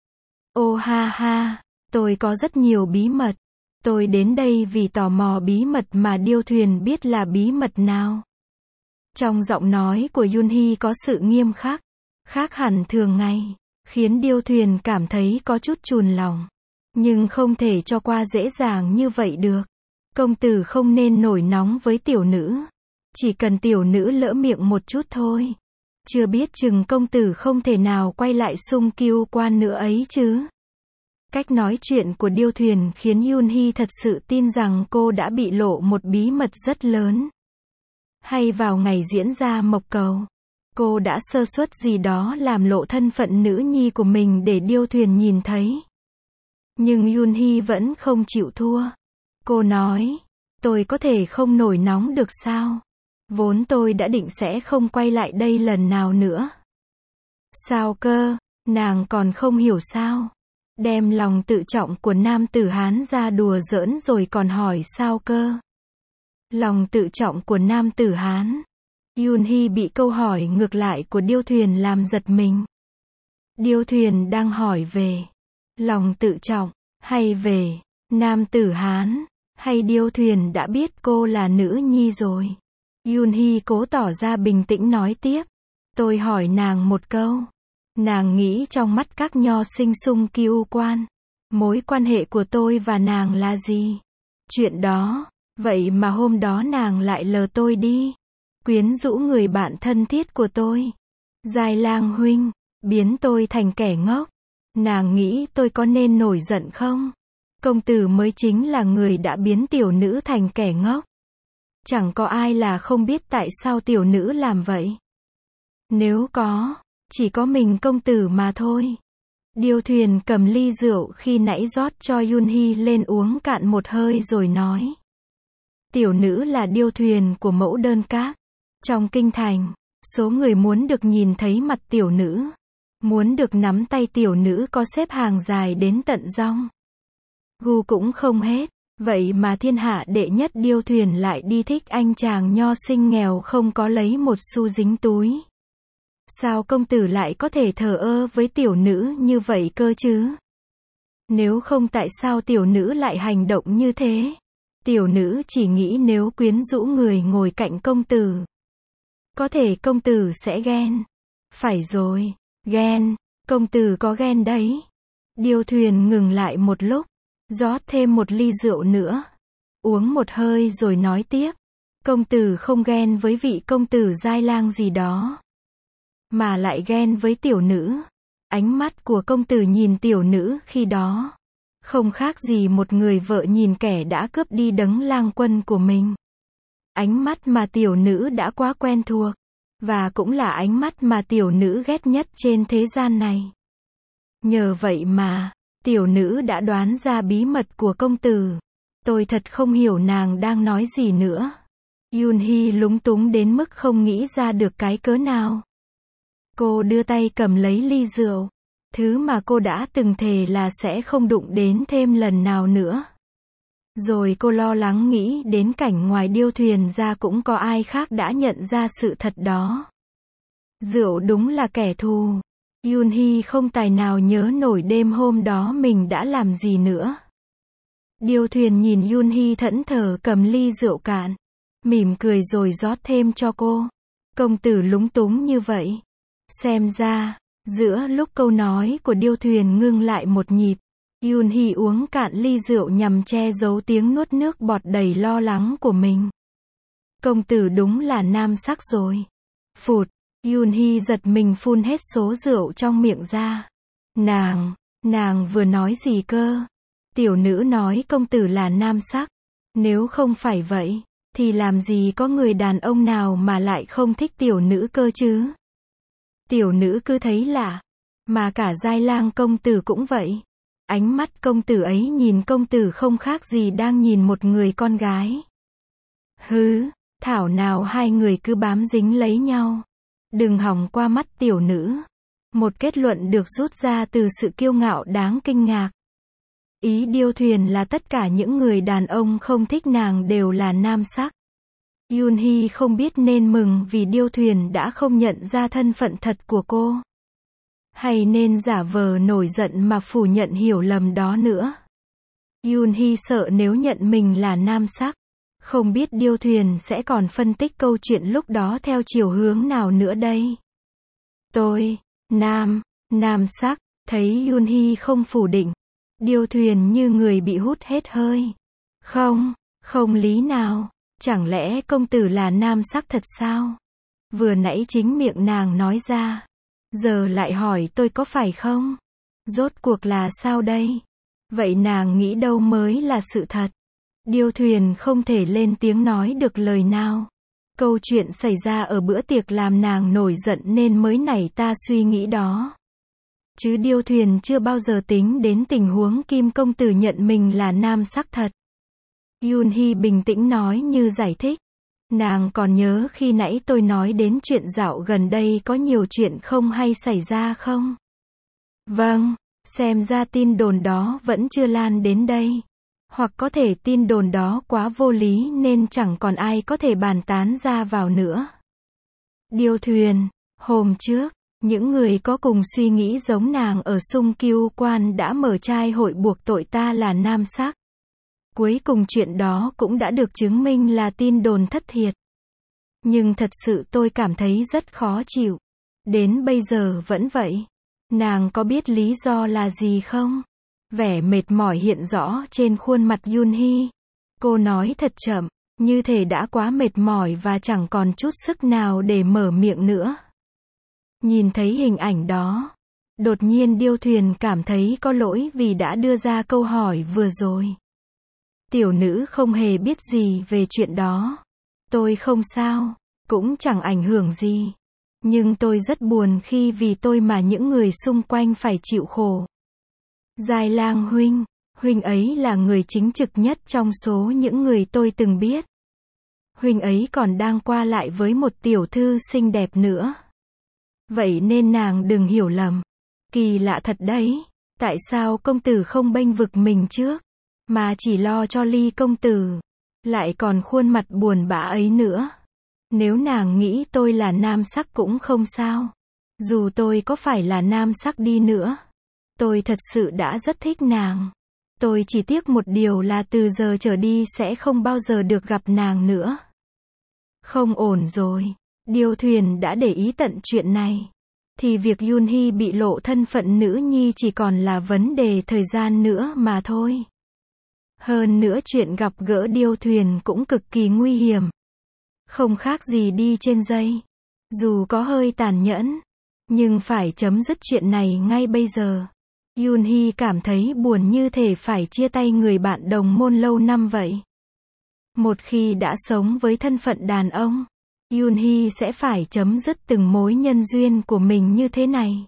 Ô ha ha, tôi có rất nhiều bí mật. Tôi đến đây vì tò mò bí mật mà Điêu Thuyền biết là bí mật nào. Trong giọng nói của Yunhee có sự nghiêm khắc, khác hẳn thường ngày, khiến Điêu Thuyền cảm thấy có chút chùn lòng. Nhưng không thể cho qua dễ dàng như vậy được. Công tử không nên nổi nóng với tiểu nữ. Chỉ cần tiểu nữ lỡ miệng một chút thôi. Chưa biết chừng công tử không thể nào quay lại Sung Kiêu Quan nữa ấy chứ. Cách nói chuyện của Điêu Thuyền khiến Yunhee thật sự tin rằng cô đã bị lộ một bí mật rất lớn. Hay vào ngày diễn ra mộc cầu, cô đã sơ suất gì đó làm lộ thân phận nữ nhi của mình để Điêu Thuyền nhìn thấy. Nhưng Yunhee vẫn không chịu thua. Cô nói, tôi có thể không nổi nóng được sao? Vốn tôi đã định sẽ không quay lại đây lần nào nữa. Sao cơ, nàng còn không hiểu sao? Đem lòng tự trọng của nam tử Hán ra đùa giỡn rồi còn hỏi sao cơ? Lòng tự trọng của nam tử Hán. Yunhee bị câu hỏi ngược lại của Điêu Thuyền làm giật mình. Điêu Thuyền đang hỏi về lòng tự trọng, hay về nam tử Hán, hay Điêu Thuyền đã biết cô là nữ nhi rồi. Yunhee cố tỏ ra bình tĩnh nói tiếp. Tôi hỏi nàng một câu. Nàng nghĩ trong mắt các nho sinh Sung Kiêu Quan, mối quan hệ của tôi và nàng là gì? Chuyện đó, vậy mà hôm đó nàng lại lờ tôi đi. Quyến rũ người bạn thân thiết của tôi. Giai Lang huynh, biến tôi thành kẻ ngốc. Nàng nghĩ tôi có nên nổi giận không? Công tử mới chính là người đã biến tiểu nữ thành kẻ ngốc. Chẳng có ai là không biết tại sao tiểu nữ làm vậy. Nếu có, chỉ có mình công tử mà thôi. Điêu Thuyền cầm ly rượu khi nãy rót cho Yunhee lên uống cạn một hơi rồi nói. Tiểu nữ là Điêu Thuyền của mẫu đơn các. Trong kinh thành, số người muốn được nhìn thấy mặt tiểu nữ, muốn được nắm tay tiểu nữ có xếp hàng dài đến tận rong. Gu cũng không hết. Vậy mà thiên hạ đệ nhất Điêu Thuyền lại đi thích anh chàng nho sinh nghèo không có lấy một xu dính túi. Sao công tử lại có thể thờ ơ với tiểu nữ như vậy cơ chứ? Nếu không tại sao tiểu nữ lại hành động như thế? Tiểu nữ chỉ nghĩ nếu quyến rũ người ngồi cạnh công tử, có thể công tử sẽ ghen. Phải rồi, ghen, công tử có ghen đấy. Điêu Thuyền ngừng lại một lúc, rót thêm một ly rượu nữa, uống một hơi rồi nói tiếp. Công tử không ghen với vị công tử Giai Lang gì đó, mà lại ghen với tiểu nữ. Ánh mắt của công tử nhìn tiểu nữ khi đó, không khác gì một người vợ nhìn kẻ đã cướp đi đấng lang quân của mình. Ánh mắt mà tiểu nữ đã quá quen thuộc, và cũng là ánh mắt mà tiểu nữ ghét nhất trên thế gian này. Nhờ vậy mà, tiểu nữ đã đoán ra bí mật của công tử. Tôi thật không hiểu nàng đang nói gì nữa. Yunhee lúng túng đến mức không nghĩ ra được cái cớ nào. Cô đưa tay cầm lấy ly rượu, thứ mà cô đã từng thề là sẽ không đụng đến thêm lần nào nữa. Rồi cô lo lắng nghĩ đến cảnh ngoài Điêu Thuyền ra cũng có ai khác đã nhận ra sự thật đó. Rượu đúng là kẻ thù. Yoonhee không tài nào nhớ nổi đêm hôm đó mình đã làm gì nữa. Điêu Thuyền nhìn Yoonhee thẫn thờ cầm ly rượu cạn, mỉm cười rồi rót thêm cho cô. Công tử lúng túng như vậy. Xem ra, giữa lúc câu nói của Điêu Thuyền ngưng lại một nhịp, Yoonhee uống cạn ly rượu nhằm che giấu tiếng nuốt nước bọt đầy lo lắng của mình. Công tử đúng là nam sắc rồi. Phụt, Yoonhee giật mình phun hết số rượu trong miệng ra. Nàng vừa nói gì cơ? Tiểu nữ nói công tử là nam sắc. Nếu không phải vậy, thì làm gì có người đàn ông nào mà lại không thích tiểu nữ cơ chứ? Tiểu nữ cứ thấy lạ. Mà cả Giai Lang công tử cũng vậy. Ánh mắt công tử ấy nhìn công tử không khác gì đang nhìn một người con gái. Hứ, thảo nào hai người cứ bám dính lấy nhau. Đừng hòng qua mắt tiểu nữ. Một kết luận được rút ra từ sự kiêu ngạo đáng kinh ngạc. Ý Điêu Thuyền là tất cả những người đàn ông không thích nàng đều là nam sắc. Yoonhee không biết nên mừng vì Điêu Thuyền đã không nhận ra thân phận thật của cô, hay nên giả vờ nổi giận mà phủ nhận hiểu lầm đó nữa. Yoonhee sợ nếu nhận mình là nam sắc, không biết Điêu Thuyền sẽ còn phân tích câu chuyện lúc đó theo chiều hướng nào nữa đây. Tôi, nam sắc, thấy Yoonhee không phủ định. Điêu Thuyền như người bị hút hết hơi. Không lý nào. Chẳng lẽ công tử là nam sắc thật sao? Vừa nãy chính miệng nàng nói ra. Giờ lại hỏi tôi có phải không? Rốt cuộc là sao đây? Vậy nàng nghĩ đâu mới là sự thật? Điêu Thuyền không thể lên tiếng nói được lời nào. Câu chuyện xảy ra ở bữa tiệc làm nàng nổi giận nên mới nảy ta suy nghĩ đó. Chứ Điêu Thuyền chưa bao giờ tính đến tình huống Kim công tử nhận mình là nam sắc thật. Yoonhee bình tĩnh nói như giải thích. Nàng còn nhớ khi nãy tôi nói đến chuyện dạo gần đây có nhiều chuyện không hay xảy ra không? Vâng, xem ra tin đồn đó vẫn chưa lan đến đây. Hoặc có thể tin đồn đó quá vô lý nên chẳng còn ai có thể bàn tán ra vào nữa. Điêu Thuyền, hôm trước, những người có cùng suy nghĩ giống nàng ở Sung Kiêu Quan đã mở trai hội buộc tội ta là nam sắc. Cuối cùng chuyện đó cũng đã được chứng minh là tin đồn thất thiệt. Nhưng thật sự tôi cảm thấy rất khó chịu. Đến bây giờ vẫn vậy. Nàng có biết lý do là gì không? Vẻ mệt mỏi hiện rõ trên khuôn mặt Yoonhee. Cô nói thật chậm, như thể đã quá mệt mỏi và chẳng còn chút sức nào để mở miệng nữa. Nhìn thấy hình ảnh đó, đột nhiên Điêu Thuyền cảm thấy có lỗi vì đã đưa ra câu hỏi vừa rồi. Tiểu nữ không hề biết gì về chuyện đó. Tôi không sao, cũng chẳng ảnh hưởng gì. Nhưng tôi rất buồn khi vì tôi mà những người xung quanh phải chịu khổ. Giai Lang huynh ấy là người chính trực nhất trong số những người tôi từng biết. Huynh ấy còn đang qua lại với một tiểu thư xinh đẹp nữa. Vậy nên nàng đừng hiểu lầm. Kỳ lạ thật đấy, tại sao công tử không bênh vực mình trước, mà chỉ lo cho Ly công tử, lại còn khuôn mặt buồn bã ấy nữa. Nếu nàng nghĩ tôi là nam sắc cũng không sao. Dù tôi có phải là nam sắc đi nữa, tôi thật sự đã rất thích nàng. Tôi chỉ tiếc một điều là từ giờ trở đi sẽ không bao giờ được gặp nàng nữa. Không ổn rồi. Điêu Thuyền đã để ý tận chuyện này. Thì việc Yoonhee bị lộ thân phận nữ nhi chỉ còn là vấn đề thời gian nữa mà thôi. Hơn nữa chuyện gặp gỡ Điêu Thuyền cũng cực kỳ nguy hiểm. Không khác gì đi trên dây. Dù có hơi tàn nhẫn, nhưng phải chấm dứt chuyện này ngay bây giờ. Yoonhee cảm thấy buồn như thể phải chia tay người bạn đồng môn lâu năm vậy. Một khi đã sống với thân phận đàn ông, Yoonhee sẽ phải chấm dứt từng mối nhân duyên của mình như thế này.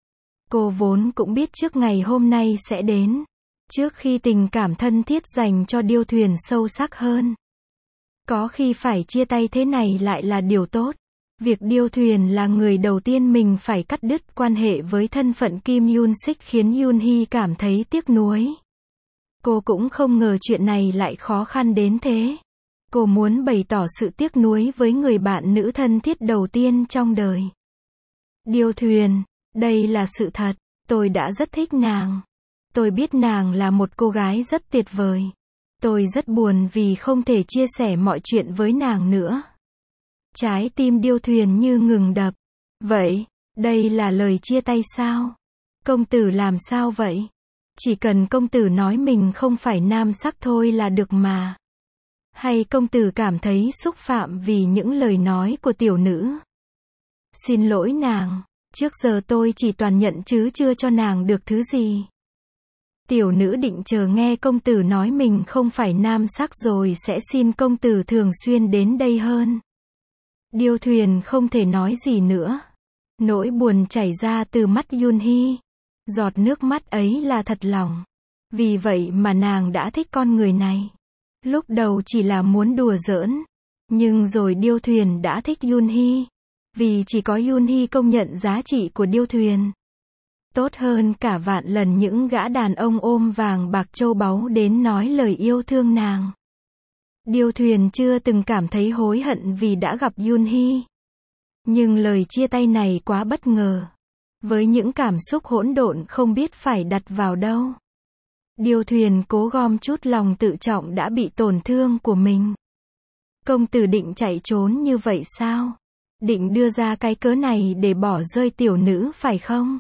Cô vốn cũng biết trước ngày hôm nay sẽ đến, trước khi tình cảm thân thiết dành cho Điêu Thuyền sâu sắc hơn. Có khi phải chia tay thế này lại là điều tốt. Việc Điêu Thuyền là người đầu tiên mình phải cắt đứt quan hệ với thân phận Kim Yoon Sik khiến Yoonhee cảm thấy tiếc nuối. Cô cũng không ngờ chuyện này lại khó khăn đến thế. Cô muốn bày tỏ sự tiếc nuối với người bạn nữ thân thiết đầu tiên trong đời. Điêu Thuyền, đây là sự thật, tôi đã rất thích nàng. Tôi biết nàng là một cô gái rất tuyệt vời. Tôi rất buồn vì không thể chia sẻ mọi chuyện với nàng nữa. Trái tim Điêu Thuyền như ngừng đập. Vậy, đây là lời chia tay sao? Công tử làm sao vậy? Chỉ cần công tử nói mình không phải nam sắc thôi là được mà. Hay công tử cảm thấy xúc phạm vì những lời nói của tiểu nữ? Xin lỗi nàng, trước giờ tôi chỉ toàn nhận chứ chưa cho nàng được thứ gì. Tiểu nữ định chờ nghe công tử nói mình không phải nam sắc rồi sẽ xin công tử thường xuyên đến đây hơn. Điêu Thuyền không thể nói gì nữa. Nỗi buồn chảy ra từ mắt Yoonhee. Giọt nước mắt ấy là thật lòng. Vì vậy mà nàng đã thích con người này. Lúc đầu chỉ là muốn đùa giỡn. Nhưng rồi Điêu Thuyền đã thích Yoonhee. Vì chỉ có Yoonhee công nhận giá trị của Điêu Thuyền. Tốt hơn cả vạn lần những gã đàn ông ôm vàng bạc châu báu đến nói lời yêu thương nàng. Điêu Thuyền chưa từng cảm thấy hối hận vì đã gặp Yoonhee. Nhưng lời chia tay này quá bất ngờ. Với những cảm xúc hỗn độn không biết phải đặt vào đâu. Điêu Thuyền cố gom chút lòng tự trọng đã bị tổn thương của mình. Công tử định chạy trốn như vậy sao? Định đưa ra cái cớ này để bỏ rơi tiểu nữ phải không?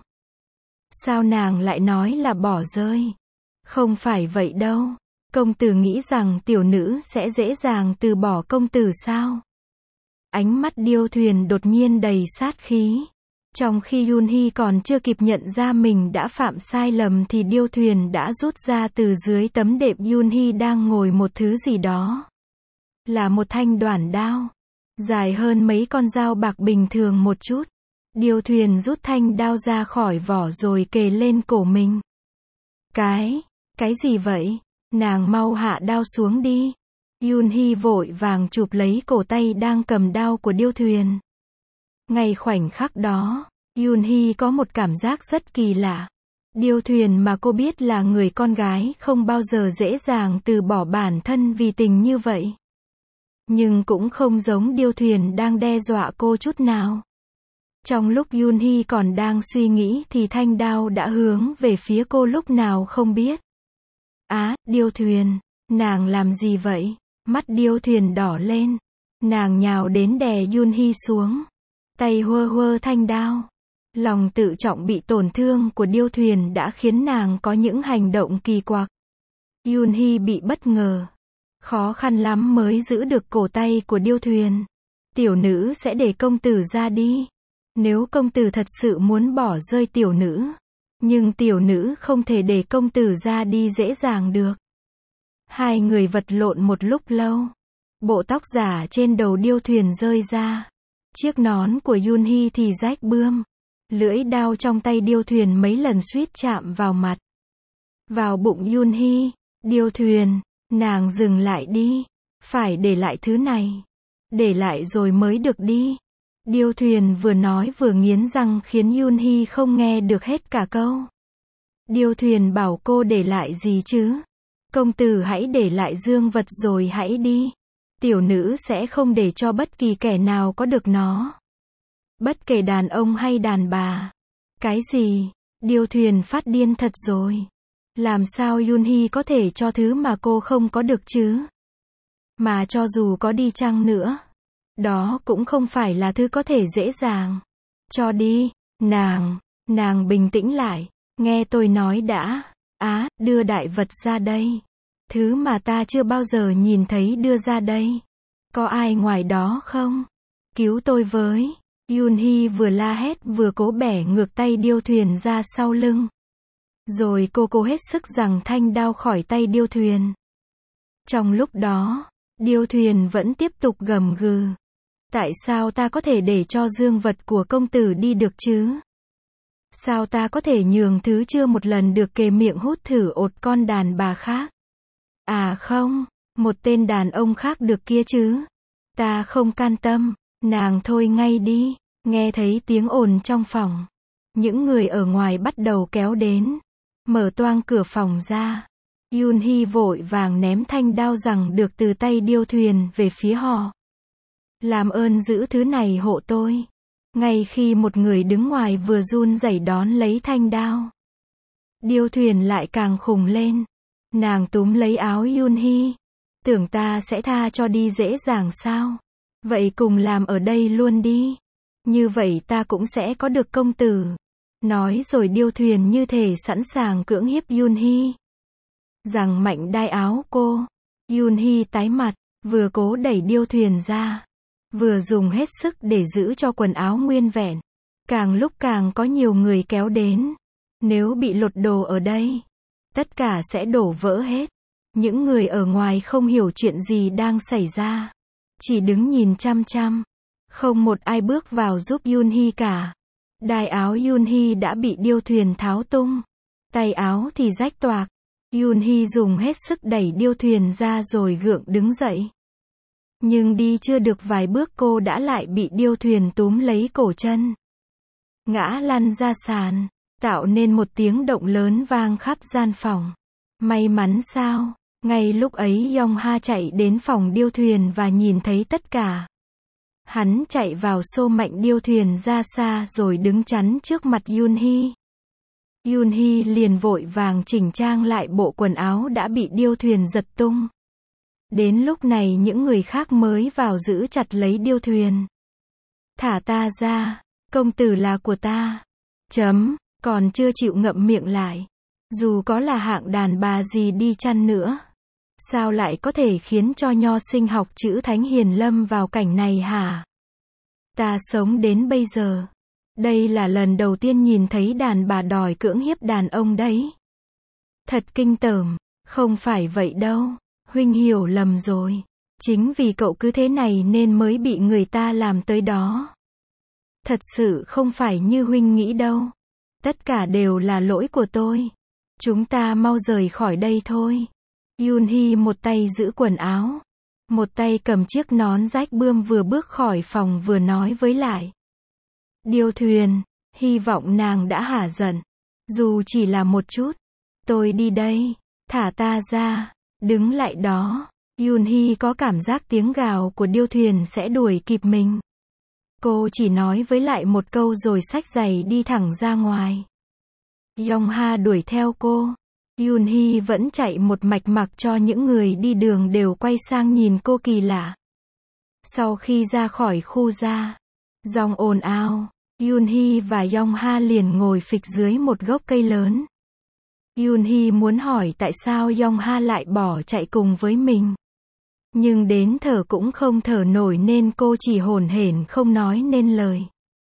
Sao nàng lại nói là bỏ rơi? Không phải vậy đâu. Công tử nghĩ rằng tiểu nữ sẽ dễ dàng từ bỏ công tử sao? Ánh mắt Điêu Thuyền đột nhiên đầy sát khí. Trong khi Yoonhee còn chưa kịp nhận ra mình đã phạm sai lầm thì Điêu Thuyền đã rút ra từ dưới tấm đệm Yoonhee đang ngồi một thứ gì đó. Là một thanh đoản đao. Dài hơn mấy con dao bạc bình thường một chút. Điêu Thuyền rút thanh đao ra khỏi vỏ rồi kề lên cổ mình. Cái gì vậy? Nàng mau hạ đao xuống đi. Yoonhee vội vàng chụp lấy cổ tay đang cầm đao của Điêu Thuyền. Ngay khoảnh khắc đó, Yoonhee có một cảm giác rất kỳ lạ. Điêu Thuyền mà cô biết là người con gái không bao giờ dễ dàng từ bỏ bản thân vì tình như vậy. Nhưng cũng không giống Điêu Thuyền đang đe dọa cô chút nào. Trong lúc Yoonhee còn đang suy nghĩ thì thanh đao đã hướng về phía cô lúc nào không biết. Điêu Thuyền, nàng làm gì vậy? Mắt Điêu Thuyền đỏ lên. Nàng nhào đến đè Yoonhee xuống. Tay huơ thanh đao. Lòng tự trọng bị tổn thương của Điêu Thuyền đã khiến nàng có những hành động kỳ quặc. Yoonhee bị bất ngờ. Khó khăn lắm mới giữ được cổ tay của Điêu Thuyền. Tiểu nữ sẽ để công tử ra đi. Nếu công tử thật sự muốn bỏ rơi tiểu nữ. Nhưng tiểu nữ không thể để công tử ra đi dễ dàng được. Hai người vật lộn một lúc lâu. Bộ tóc giả trên đầu Điêu Thuyền rơi ra. Chiếc nón của Yoonhee thì rách bươm. Lưỡi đao trong tay Điêu Thuyền mấy lần suýt chạm vào mặt. Vào bụng Yoonhee. Điêu Thuyền, nàng dừng lại đi. Phải để lại thứ này. Để lại rồi mới được đi. Điêu Thuyền vừa nói vừa nghiến răng khiến Yoonhee không nghe được hết cả câu. Điêu Thuyền bảo cô để lại gì chứ? Công tử hãy để lại dương vật rồi hãy đi. Tiểu nữ sẽ không để cho bất kỳ kẻ nào có được nó. Bất kể đàn ông hay đàn bà. Cái gì? Điêu Thuyền phát điên thật rồi. Làm sao Yoonhee có thể cho thứ mà cô không có được chứ? Mà cho dù có đi chăng nữa, đó cũng không phải là thứ có thể dễ dàng. Cho đi, nàng bình tĩnh lại. Nghe tôi nói đã. Đưa đại vật ra đây. Thứ mà ta chưa bao giờ nhìn thấy đưa ra đây. Có ai ngoài đó không? Cứu tôi với. Yoonhee vừa la hét vừa cố bẻ ngược tay Điêu Thuyền ra sau lưng. Rồi cô cố hết sức giằng thanh đao khỏi tay Điêu Thuyền. Trong lúc đó, Điêu Thuyền vẫn tiếp tục gầm gừ. Tại sao ta có thể để cho dương vật của công tử đi được chứ? Sao ta có thể nhường thứ chưa một lần được kề miệng hút thử ột con đàn bà khác? Không, một tên đàn ông khác được kia chứ. Ta không can tâm, nàng thôi ngay đi. Nghe thấy tiếng ồn trong phòng. Những người ở ngoài bắt đầu kéo đến. Mở toang cửa phòng ra. Yoon-hee vội vàng ném thanh đao rằng được từ tay điêu thuyền về phía họ. Làm ơn giữ thứ này hộ tôi. Ngay khi một người đứng ngoài vừa run rẩy đón lấy thanh đao, điêu thuyền lại càng khùng lên. Nàng túm lấy áo Yoon-hee. Tưởng ta sẽ tha cho đi dễ dàng sao? Vậy cùng làm ở đây luôn đi. Như vậy ta cũng sẽ có được công tử. Nói rồi điêu thuyền như thể sẵn sàng cưỡng hiếp Yoon-hee. Giằng mạnh đai áo cô. Yoon-hee tái mặt, vừa cố đẩy điêu thuyền ra, vừa dùng hết sức để giữ cho quần áo nguyên vẹn. Càng lúc càng có nhiều người kéo đến. Nếu bị lột đồ ở đây, tất cả sẽ đổ vỡ hết. Những người ở ngoài không hiểu chuyện gì đang xảy ra, chỉ đứng nhìn chăm chăm. Không một ai bước vào giúp Yoon-hee cả. Đai áo Yoon-hee đã bị điêu thuyền tháo tung. Tay áo thì rách toạc. Yoon-hee dùng hết sức đẩy điêu thuyền ra rồi gượng đứng dậy. Nhưng đi chưa được vài bước cô đã lại bị điêu thuyền túm lấy cổ chân. Ngã lăn ra sàn, tạo nên một tiếng động lớn vang khắp gian phòng. May mắn sao? Ngay lúc ấy Yong-ha chạy đến phòng điêu thuyền và nhìn thấy tất cả. Hắn chạy vào xô mạnh điêu thuyền ra xa rồi đứng chắn trước mặt Yoon-hee. Yoon-hee liền vội vàng chỉnh trang lại bộ quần áo đã bị điêu thuyền giật tung. Đến lúc này những người khác mới vào giữ chặt lấy điêu thuyền. Thả ta ra, công tử là của ta. Còn chưa chịu ngậm miệng lại. Dù có là hạng đàn bà gì đi chăng nữa, sao lại có thể khiến cho nho sinh học chữ thánh hiền lâm vào cảnh này hả? Ta sống đến bây giờ, đây là lần đầu tiên nhìn thấy đàn bà đòi cưỡng hiếp đàn ông đấy. Thật kinh tởm, không phải vậy đâu, huynh hiểu lầm rồi. Chính vì cậu cứ thế này nên mới bị người ta làm tới đó. Thật sự không phải như huynh nghĩ đâu. Tất cả đều là lỗi của tôi. Chúng ta mau rời khỏi đây thôi. Yoon-hee một tay giữ quần áo, một tay cầm chiếc nón rách bươm vừa bước khỏi phòng vừa nói với lại điêu thuyền, hy vọng nàng đã hả giận. Dù chỉ là một chút. Tôi đi đây, thả ta ra, đứng lại đó. Yoon-hee có cảm giác tiếng gào của điêu thuyền sẽ đuổi kịp mình. Cô chỉ nói với lại một câu rồi xách giày đi thẳng ra ngoài. Yong-ha đuổi theo cô. Yoon-hee vẫn chạy một mạch mặc cho những người đi đường đều quay sang nhìn cô kỳ lạ. Sau khi ra khỏi khu gia dòng ồn ào, Yoon-hee và Yong-ha liền ngồi phịch dưới một gốc cây lớn. Yoon-hee muốn hỏi tại sao Yong-ha lại bỏ chạy cùng với mình. Nhưng đến thở cũng không thở nổi nên cô chỉ hổn hển không nói nên lời.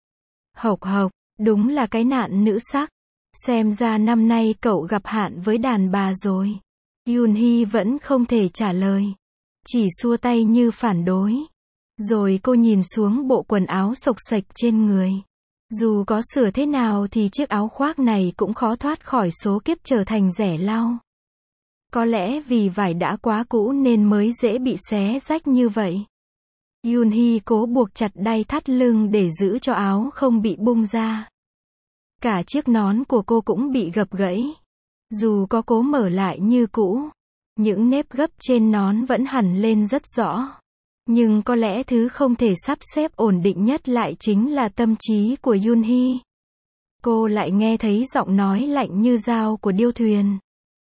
Hộc hộc, đúng là cái nạn nữ sắc. Xem ra năm nay cậu gặp hạn với đàn bà rồi. Yoon-hee vẫn không thể trả lời. Chỉ xua tay như phản đối. Rồi cô nhìn xuống bộ quần áo xộc xệch trên người. Dù có sửa thế nào thì chiếc áo khoác này cũng khó thoát khỏi số kiếp trở thành rẻ lau. Có lẽ vì vải đã quá cũ nên mới dễ bị xé rách như vậy. Yoon-hee cố buộc chặt đai thắt lưng để giữ cho áo không bị bung ra. Cả chiếc nón của cô cũng bị gập gãy. Dù có cố mở lại như cũ, những nếp gấp trên nón vẫn hằn lên rất rõ. Nhưng có lẽ thứ không thể sắp xếp ổn định nhất lại chính là tâm trí của Yoon-hee. Cô lại nghe thấy giọng nói lạnh như dao của điêu thuyền.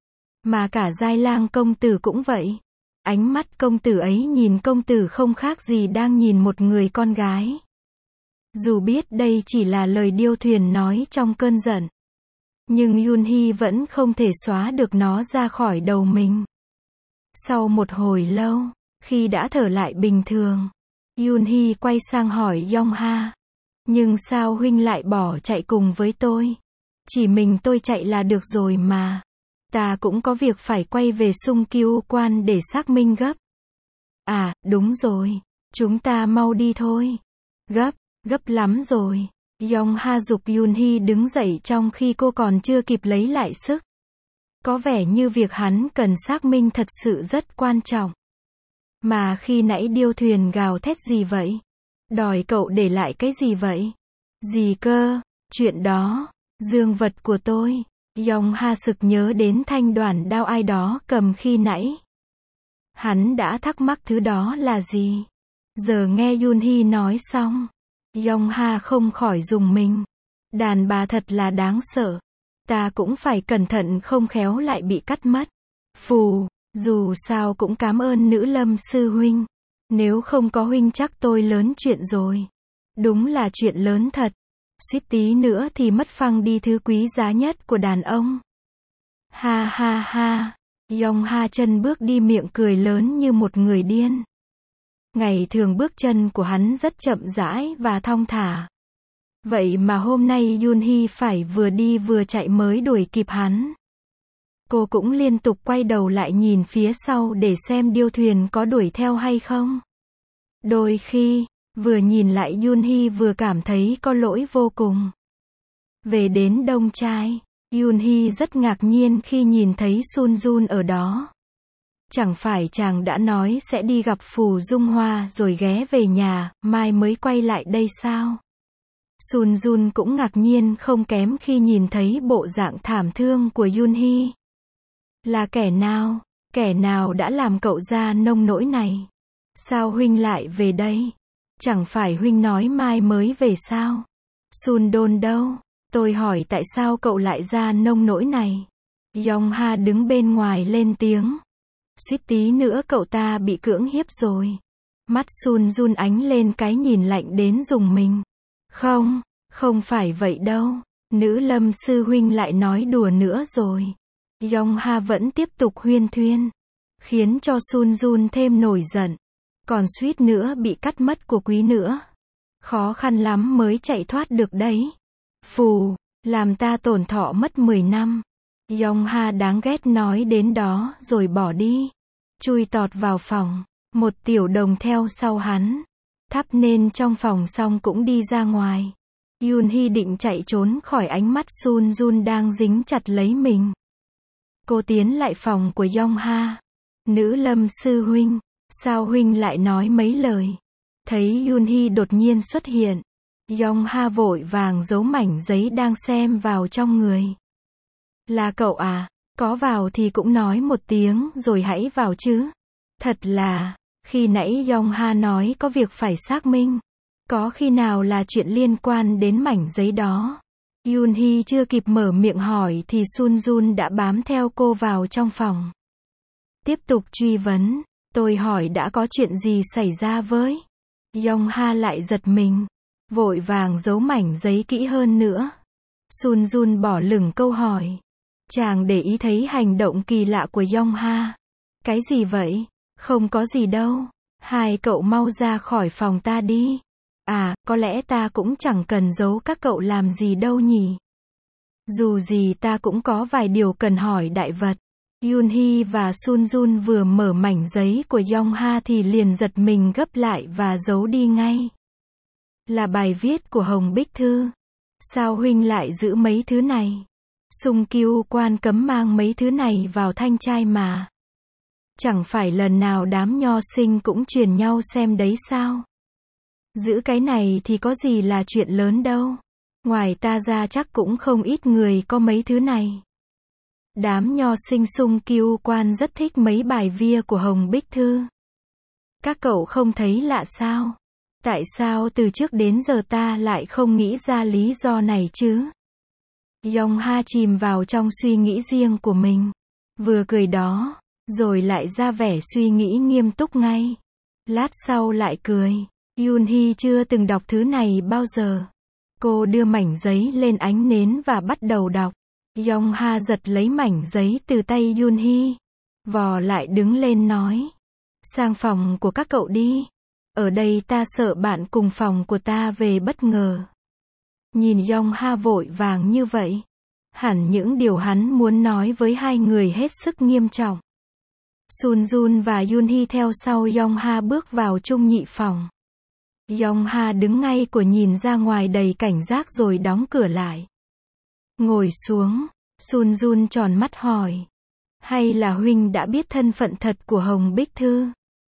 Mà cả Giai Lang công tử cũng vậy. Ánh mắt công tử ấy nhìn công tử không khác gì đang nhìn một người con gái. Dù biết đây chỉ là lời điêu thuyền nói trong cơn giận, nhưng Yoon-hee vẫn không thể xóa được nó ra khỏi đầu mình. Sau một hồi lâu, khi đã thở lại bình thường, Yoon-hee quay sang hỏi Yong-ha. Nhưng sao huynh lại bỏ chạy cùng với tôi? Chỉ mình tôi chạy là được rồi mà. Ta cũng có việc phải quay về Sung Kiêu Quan để xác minh gấp. À, đúng rồi. Chúng ta mau đi thôi. Gấp lắm rồi. Yong-ha giục Yoon-hee đứng dậy trong khi cô còn chưa kịp lấy lại sức. Có vẻ như việc hắn cần xác minh thật sự rất quan trọng. Mà khi nãy điêu thuyền gào thét gì vậy? Đòi cậu để lại cái gì vậy? Gì cơ? Chuyện đó, dương vật của tôi. Yong Ha sực nhớ đến thanh đoản đao ai đó cầm khi nãy. Hắn đã thắc mắc thứ đó là gì. Giờ nghe Yoon Hee nói xong, Yong Ha không khỏi rùng mình. Đàn bà thật là đáng sợ. Ta cũng phải cẩn thận không khéo lại bị cắt mất. Phù, dù sao cũng cảm ơn Nữ Lâm sư huynh. Nếu không có huynh chắc tôi lớn chuyện rồi. Đúng là chuyện lớn thật. Suýt tí nữa thì mất phăng đi thứ quý giá nhất của đàn ông. Ha ha ha. Yong Ha chân bước đi miệng cười lớn như một người điên. Ngày thường bước chân của hắn rất chậm rãi và thong thả. Vậy mà hôm nay Yoon Hee phải vừa đi vừa chạy mới đuổi kịp hắn. Cô cũng liên tục quay đầu lại nhìn phía sau để xem điêu thuyền có đuổi theo hay không. Đôi khi, vừa nhìn lại Yoon Hee vừa cảm thấy có lỗi vô cùng. Về đến Đông Trai, Yoon Hee rất ngạc nhiên khi nhìn thấy Sun Jun ở đó. Chẳng phải chàng đã nói sẽ đi gặp Phù Dung Hoa rồi ghé về nhà, mai mới quay lại đây sao? Sun Jun cũng ngạc nhiên không kém khi nhìn thấy bộ dạng thảm thương của Yoon Hee. Là kẻ nào đã làm cậu ra nông nỗi này? Sao huynh lại về đây? Chẳng phải huynh nói mai mới về sao? Sun Don đâu? Tôi hỏi tại sao cậu lại ra nông nỗi này? Yong Ha đứng bên ngoài lên tiếng. Suýt tí nữa cậu ta bị cưỡng hiếp rồi. Mắt Sun Jun ánh lên cái nhìn lạnh đến rùng mình. Không phải vậy đâu. Nữ Lâm sư huynh lại nói đùa nữa rồi. Yong Ha vẫn tiếp tục huyên thuyên, khiến cho Sun Jun thêm nổi giận. Còn suýt nữa bị cắt mất của quý nữa. Khó khăn lắm mới chạy thoát được đấy. Phù, làm ta tổn thọ mất 10 năm. Yong Ha đáng ghét nói đến đó rồi bỏ đi. Chui tọt vào phòng. Một tiểu đồng theo sau hắn. Thắp nên trong phòng xong cũng đi ra ngoài. Yoon Hee định chạy trốn khỏi ánh mắt Sun Jun đang dính chặt lấy mình. Cô tiến lại phòng của Yong Ha. Nữ Lâm sư huynh, sao huynh lại nói mấy lời? Thấy Yoon Hee đột nhiên xuất hiện, Yong Ha vội vàng giấu mảnh giấy đang xem vào trong người. Là cậu à? Có vào thì cũng nói một tiếng rồi hãy vào chứ. Thật là, khi nãy Yong Ha nói có việc phải xác minh. Có khi nào là chuyện liên quan đến mảnh giấy đó? Yoon Hee chưa kịp mở miệng hỏi thì Sun Jun đã bám theo cô vào trong phòng. Tiếp tục truy vấn, tôi hỏi đã có chuyện gì xảy ra với? Yong Ha lại giật mình, vội vàng giấu mảnh giấy kỹ hơn nữa. Sun Jun bỏ lửng câu hỏi. Chàng để ý thấy hành động kỳ lạ của Yong Ha. Cái gì vậy? Không có gì đâu. Hai cậu mau ra khỏi phòng ta đi. À, có lẽ ta cũng chẳng cần giấu các cậu làm gì đâu nhỉ. Dù gì ta cũng có vài điều cần hỏi đại vật. Yoon Hee và Sun Jun vừa mở mảnh giấy của Yong Ha thì liền giật mình gấp lại và giấu đi ngay. Là bài viết của Hồng Bích Thư. Sao huynh lại giữ mấy thứ này? Sung Kiêu Quan cấm mang mấy thứ này vào thanh trai mà. Chẳng phải lần nào đám nho sinh cũng truyền nhau xem đấy sao? Giữ cái này thì có gì là chuyện lớn đâu. Ngoài ta ra chắc cũng không ít người có mấy thứ này. Đám nho sinh Sung Kiêu Quan rất thích mấy bài via của Hồng Bích Thư. Các cậu không thấy lạ sao? Tại sao từ trước đến giờ ta lại không nghĩ ra lý do này chứ? Yong Ha chìm vào trong suy nghĩ riêng của mình. Vừa cười đó, rồi lại ra vẻ suy nghĩ nghiêm túc ngay. Lát sau lại cười. Yoon Hee chưa từng đọc thứ này bao giờ. Cô đưa mảnh giấy lên ánh nến và bắt đầu đọc. Yong Ha giật lấy mảnh giấy từ tay Yoon Hee. Vò lại đứng lên nói. Sang phòng của các cậu đi. Ở đây ta sợ bạn cùng phòng của ta về bất ngờ. Nhìn Yong Ha vội vàng như vậy. Hẳn những điều hắn muốn nói với hai người hết sức nghiêm trọng. Sun Jun và Yoon Hee theo sau Yong Ha bước vào chung nhị phòng. Yong Ha đứng ngay của nhìn ra ngoài đầy cảnh giác rồi đóng cửa lại. Ngồi xuống, Sun Jun tròn mắt hỏi. Hay là huynh đã biết thân phận thật của Hồng Bích Thư?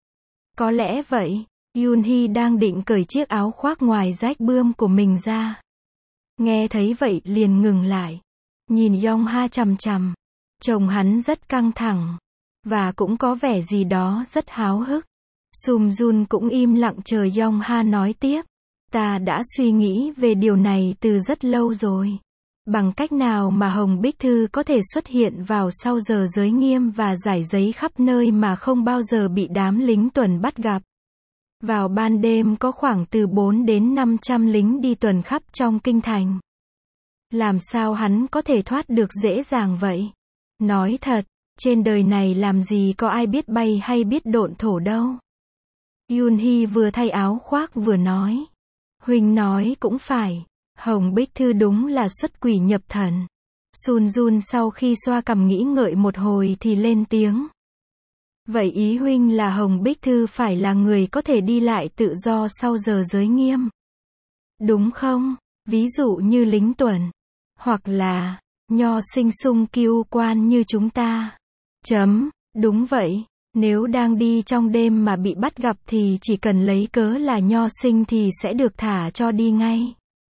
Có lẽ vậy. Yoon Hee đang định cởi chiếc áo khoác ngoài rách bươm của mình ra. Nghe thấy vậy liền ngừng lại. nhìn Yongha chằm chằm. Trông hắn rất căng thẳng. Và cũng có vẻ gì đó rất háo hức. Sum Jun cũng im lặng chờ Yongha nói tiếp. Ta đã suy nghĩ về điều này từ rất lâu rồi. Bằng cách nào mà Hồng Bích Thư có thể xuất hiện vào sau giờ giới nghiêm và giải giấy khắp nơi mà không bao giờ bị đám lính tuần bắt gặp. Vào ban đêm có khoảng từ 4 đến 500 lính đi tuần khắp trong kinh thành. Làm sao hắn có thể thoát được dễ dàng vậy? Nói thật, trên đời này làm gì có ai biết bay hay biết độn thổ đâu. Yoonhee vừa thay áo khoác vừa nói. Huynh nói cũng phải. Hồng Bích Thư đúng là xuất quỷ nhập thần. Sun Jun sau khi xoa cằm nghĩ ngợi một hồi thì lên tiếng. Vậy ý huynh là Hồng Bích Thư phải là người có thể đi lại tự do sau giờ giới nghiêm. Đúng không? Ví dụ như lính tuần. Hoặc là, nho sinh Sung Kiêu Quan như chúng ta. Đúng vậy. Nếu đang đi trong đêm mà bị bắt gặp thì chỉ cần lấy cớ là nho sinh thì sẽ được thả cho đi ngay.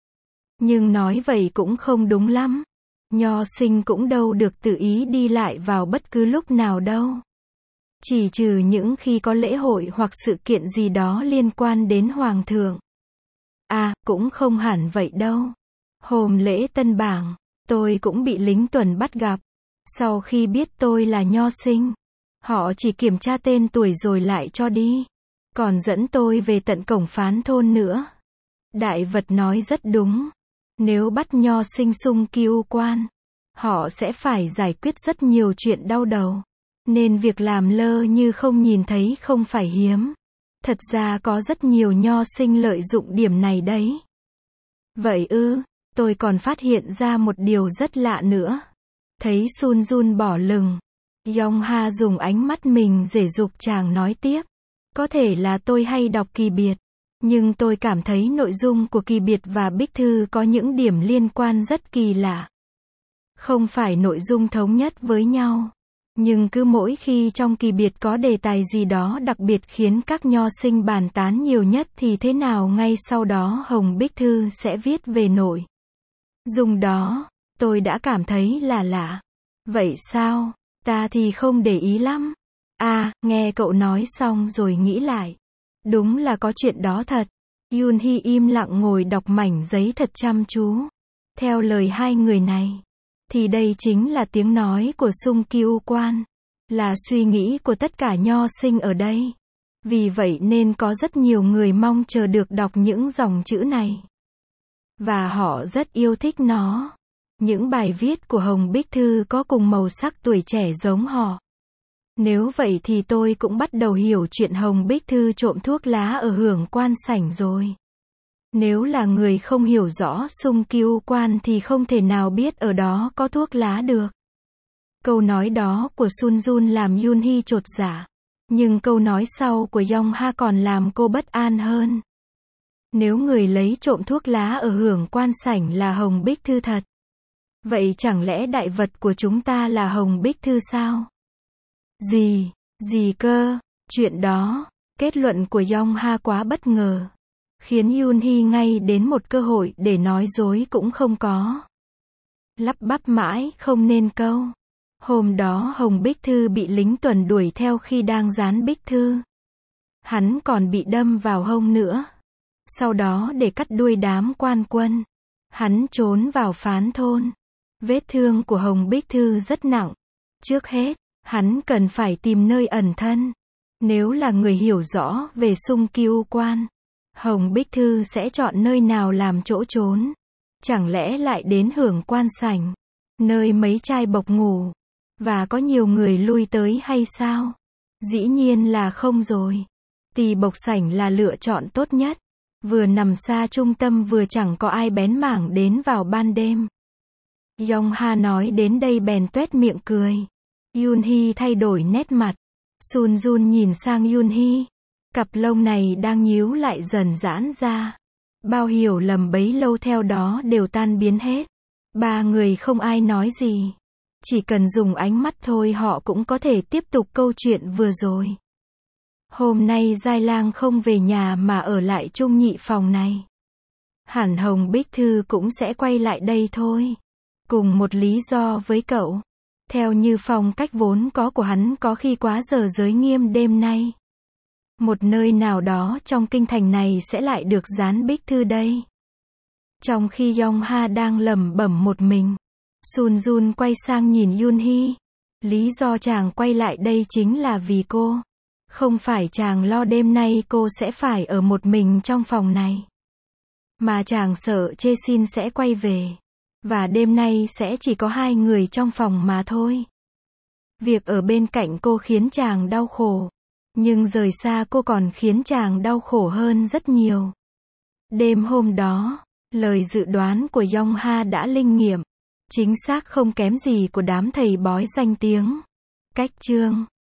Nhưng nói vậy cũng không đúng lắm. Nho sinh cũng đâu được tự ý đi lại vào bất cứ lúc nào đâu. Chỉ trừ những khi có lễ hội hoặc sự kiện gì đó liên quan đến hoàng thượng. À, cũng không hẳn vậy đâu. Hôm lễ tân bảng, tôi cũng bị lính tuần bắt gặp. Sau khi biết tôi là nho sinh, họ chỉ kiểm tra tên tuổi rồi lại cho đi. Còn dẫn tôi về tận cổng phán thôn nữa. Đại vật nói rất đúng. Nếu bắt nho sinh Sung Kiêu Quan, họ sẽ phải giải quyết rất nhiều chuyện đau đầu. Nên việc làm lơ như không nhìn thấy không phải hiếm. Thật ra có rất nhiều nho sinh lợi dụng điểm này đấy. Vậy ư, tôi còn phát hiện ra một điều rất lạ nữa. Thấy Sun Jun bỏ lừng, Yongha dùng ánh mắt mình để giục chàng nói tiếp. Có thể là tôi hay đọc kỳ biệt, nhưng tôi cảm thấy nội dung của kỳ biệt và Bích Thư có những điểm liên quan rất kỳ lạ. Không phải nội dung thống nhất với nhau, nhưng cứ mỗi khi trong kỳ biệt có đề tài gì đó đặc biệt khiến các nho sinh bàn tán nhiều nhất thì thế nào ngay sau đó Hồng Bích Thư sẽ viết về nội dung đó. Tôi đã cảm thấy là lạ. Vậy sao? Ta thì không để ý lắm. À, nghe cậu nói xong rồi nghĩ lại. Đúng là có chuyện đó thật. Yoonhee im lặng ngồi đọc mảnh giấy thật chăm chú. Theo lời hai người này, thì đây chính là tiếng nói của Sung Kiêu Quan. Là suy nghĩ của tất cả nho sinh ở đây. Vì vậy nên có rất nhiều người mong chờ được đọc những dòng chữ này. Và họ rất yêu thích nó. Những bài viết của Hồng Bích Thư có cùng màu sắc tuổi trẻ giống họ. Nếu vậy thì tôi cũng bắt đầu hiểu chuyện Hồng Bích Thư trộm thuốc lá ở Hưởng Quan Sảnh rồi. Nếu là người không hiểu rõ Sung Kiêu Quan thì không thể nào biết ở đó có thuốc lá được. Câu nói đó của Sun Jun làm Yoonhee chột dạ. Nhưng câu nói sau của Yongha còn làm cô bất an hơn. Nếu người lấy trộm thuốc lá ở Hưởng Quan Sảnh là Hồng Bích Thư thật, vậy chẳng lẽ đại vật của chúng ta là Hồng Bích Thư sao? Gì cơ? Chuyện đó, kết luận của Yongha quá bất ngờ. Khiến Yoonhee ngay đến một cơ hội để nói dối cũng không có. Lắp bắp mãi không nên câu. Hôm đó Hồng Bích Thư bị lính tuần đuổi theo khi đang dán bích thư. Hắn còn bị đâm vào hông nữa. Sau đó để cắt đuôi đám quan quân, hắn trốn vào phán thôn. Vết thương của Hồng Bích Thư rất nặng. Trước hết, hắn cần phải tìm nơi ẩn thân. Nếu là người hiểu rõ về Sung Kiêu Quan, Hồng Bích Thư sẽ chọn nơi nào làm chỗ trốn? Chẳng lẽ lại đến Hưởng Quan Sảnh, nơi mấy trai bộc ngủ, và có nhiều người lui tới hay sao? Dĩ nhiên là không rồi. Tỳ bộc sảnh là lựa chọn tốt nhất. Vừa nằm xa trung tâm vừa chẳng có ai bén mảng đến vào ban đêm. Yongha nói đến đây bèn tuét miệng cười. Yoonhee thay đổi nét mặt. Sun Jun nhìn sang Yoonhee. Cặp lông này đang nhíu lại dần giãn ra. Bao hiểu lầm bấy lâu theo đó đều tan biến hết. Ba người không ai nói gì. Chỉ cần dùng ánh mắt thôi họ cũng có thể tiếp tục câu chuyện vừa rồi. Hôm nay Giai Lang không về nhà mà ở lại chung nhị phòng này. Hẳn Hồng Bích Thư cũng sẽ quay lại đây thôi. Cùng một lý do với cậu. Theo như phong cách vốn có của hắn có khi quá giờ giới nghiêm đêm nay. Một nơi nào đó trong kinh thành này sẽ lại được dán bích thư đây. Trong khi Yong Ha đang lẩm bẩm một mình, Sun Jun quay sang nhìn Yoon Hee. Lý do chàng quay lại đây chính là vì cô. Không phải chàng lo đêm nay cô sẽ phải ở một mình trong phòng này. Mà chàng sợ Chê Sin sẽ quay về. Và đêm nay sẽ chỉ có hai người trong phòng mà thôi. Việc ở bên cạnh cô khiến chàng đau khổ. Nhưng rời xa cô còn khiến chàng đau khổ hơn rất nhiều. Đêm hôm đó, lời dự đoán của Yong Ha đã linh nghiệm. Chính xác không kém gì của đám thầy bói danh tiếng. Cách chương